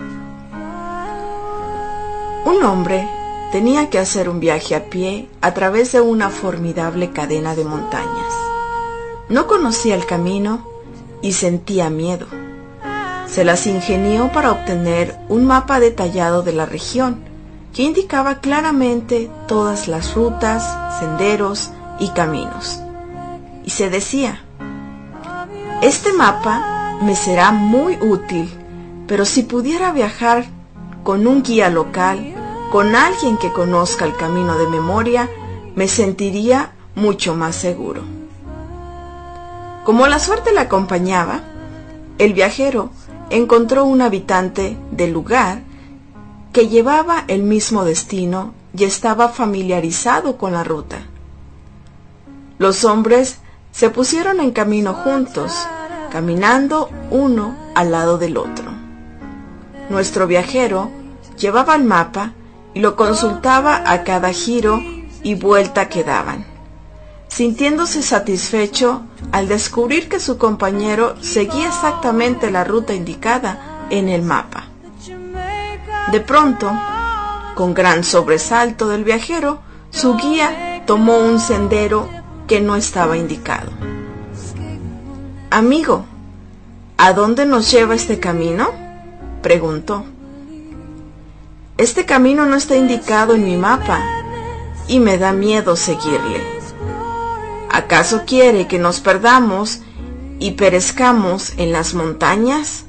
Un hombre tenía que hacer un viaje a pie a través de una formidable cadena de montañas. No conocía el camino y sentía miedo. Se las ingenió para obtener un mapa detallado de la región que indicaba claramente todas las rutas, senderos y caminos. Y se decía, este mapa me será muy útil, pero si pudiera viajar con un guía local, con alguien que conozca el camino de memoria, me sentiría mucho más seguro. Como la suerte le acompañaba, el viajero encontró un habitante del lugar que llevaba el mismo destino y estaba familiarizado con la ruta. Los hombres se pusieron en camino juntos, caminando uno al lado del otro. Nuestro viajero llevaba el mapa y lo consultaba a cada giro y vuelta que daban, sintiéndose satisfecho al descubrir que su compañero seguía exactamente la ruta indicada en el mapa. De pronto, con gran sobresalto del viajero, su guía tomó un sendero que no estaba indicado. «Amigo, ¿a dónde nos lleva este camino?», preguntó. «Este camino no está indicado en mi mapa y me da miedo seguirle. ¿Acaso quiere que nos perdamos y perezcamos en las montañas?».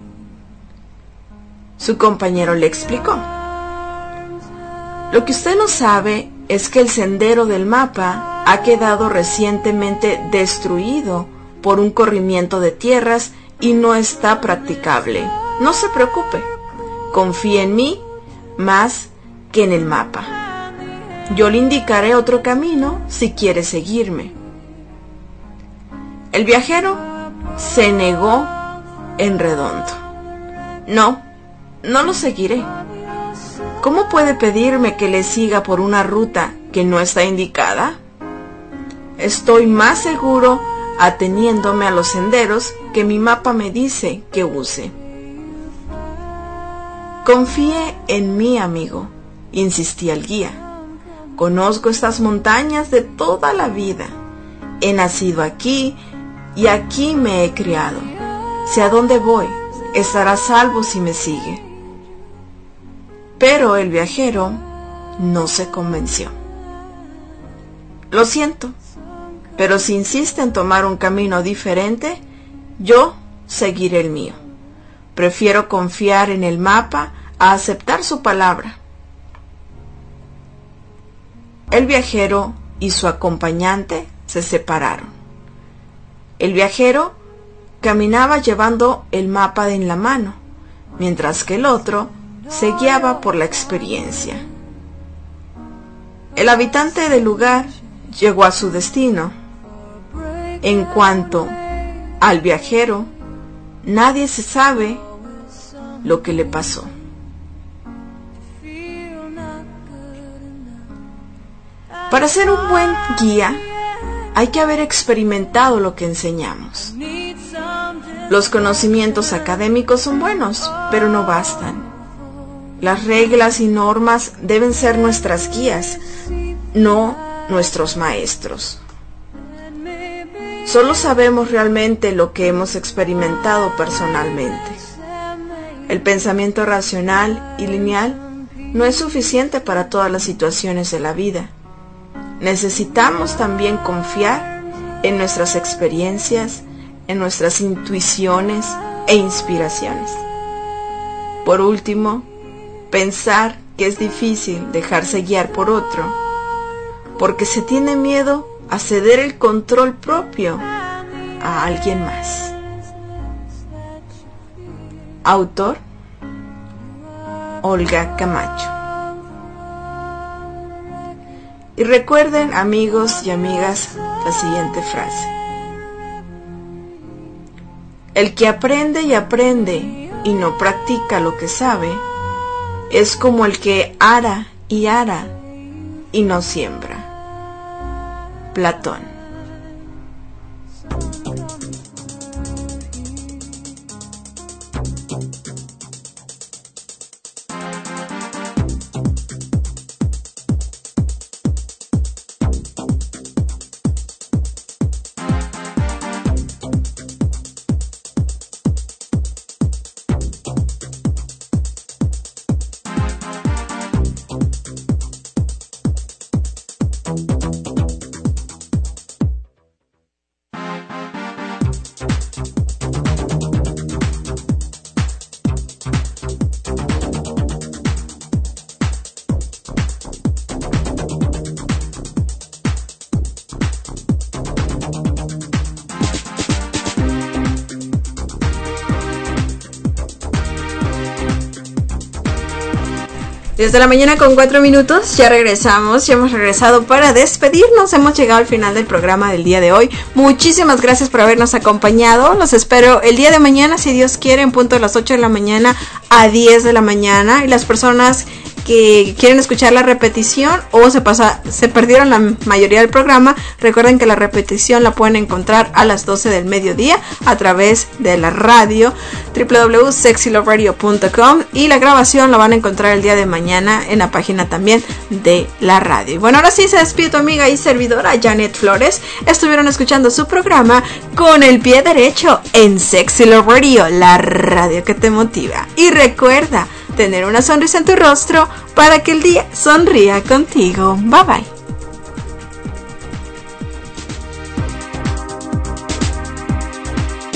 Su compañero le explicó: «Lo que usted no sabe es que el sendero del mapa ha quedado recientemente destruido por un corrimiento de tierras y no está practicable. No se preocupe, confíe en mí más que en el mapa. Yo le indicaré otro camino si quiere seguirme». El viajero se negó en redondo. «No lo seguiré. ¿Cómo puede pedirme que le siga por una ruta que no está indicada? Estoy más seguro ateniéndome a los senderos que mi mapa me dice que use». «Confíe en mí, amigo», insistía el guía. «Conozco estas montañas de toda la vida. He nacido aquí y aquí me he criado. Sé a dónde voy, estará a salvo si me sigue». Pero el viajero no se convenció. «Lo siento, pero si insiste en tomar un camino diferente, yo seguiré el mío. Prefiero confiar en el mapa a aceptar su palabra». El viajero y su acompañante se separaron. El viajero caminaba llevando el mapa en la mano, mientras que el otro se guiaba por la experiencia. El habitante del lugar llegó a su destino. En cuanto al viajero, nadie se sabe lo que le pasó. Para ser un buen guía, hay que haber experimentado lo que enseñamos. Los conocimientos académicos son buenos, pero no bastan. Las reglas y normas deben ser nuestras guías, no nuestros maestros. Solo sabemos realmente lo que hemos experimentado personalmente. El pensamiento racional y lineal no es suficiente para todas las situaciones de la vida. Necesitamos también confiar en nuestras experiencias, en nuestras intuiciones e inspiraciones. Por último, pensar que es difícil dejarse guiar por otro, porque se tiene miedo a ceder el control propio a alguien más. Autor: Olga Camacho. Y recuerden, amigos y amigas, la siguiente frase: el que aprende y aprende y no practica lo que sabe es como el que ara y no siembra. Platón. Desde la mañana con 4 minutos, ya regresamos, ya hemos regresado para despedirnos. Hemos llegado al final del programa del día de hoy. Muchísimas gracias por habernos acompañado. Los espero el día de mañana, si Dios quiere, en punto de las 8 de la mañana a 10 de la mañana. Y las personas que quieren escuchar la repetición o se perdieron la mayoría del programa, recuerden que la repetición la pueden encontrar a las 12 del mediodía a través de la radio www.sexyloveradio.com, y la grabación la van a encontrar el día de mañana en la página también de la radio. Y bueno, ahora sí se despide tu amiga y servidora Janet Flores. Estuvieron escuchando su programa Con el Pie Derecho en Sexy Love Radio, la radio que te motiva. Y recuerda tener una sonrisa en tu rostro para que el día sonría contigo. Bye bye.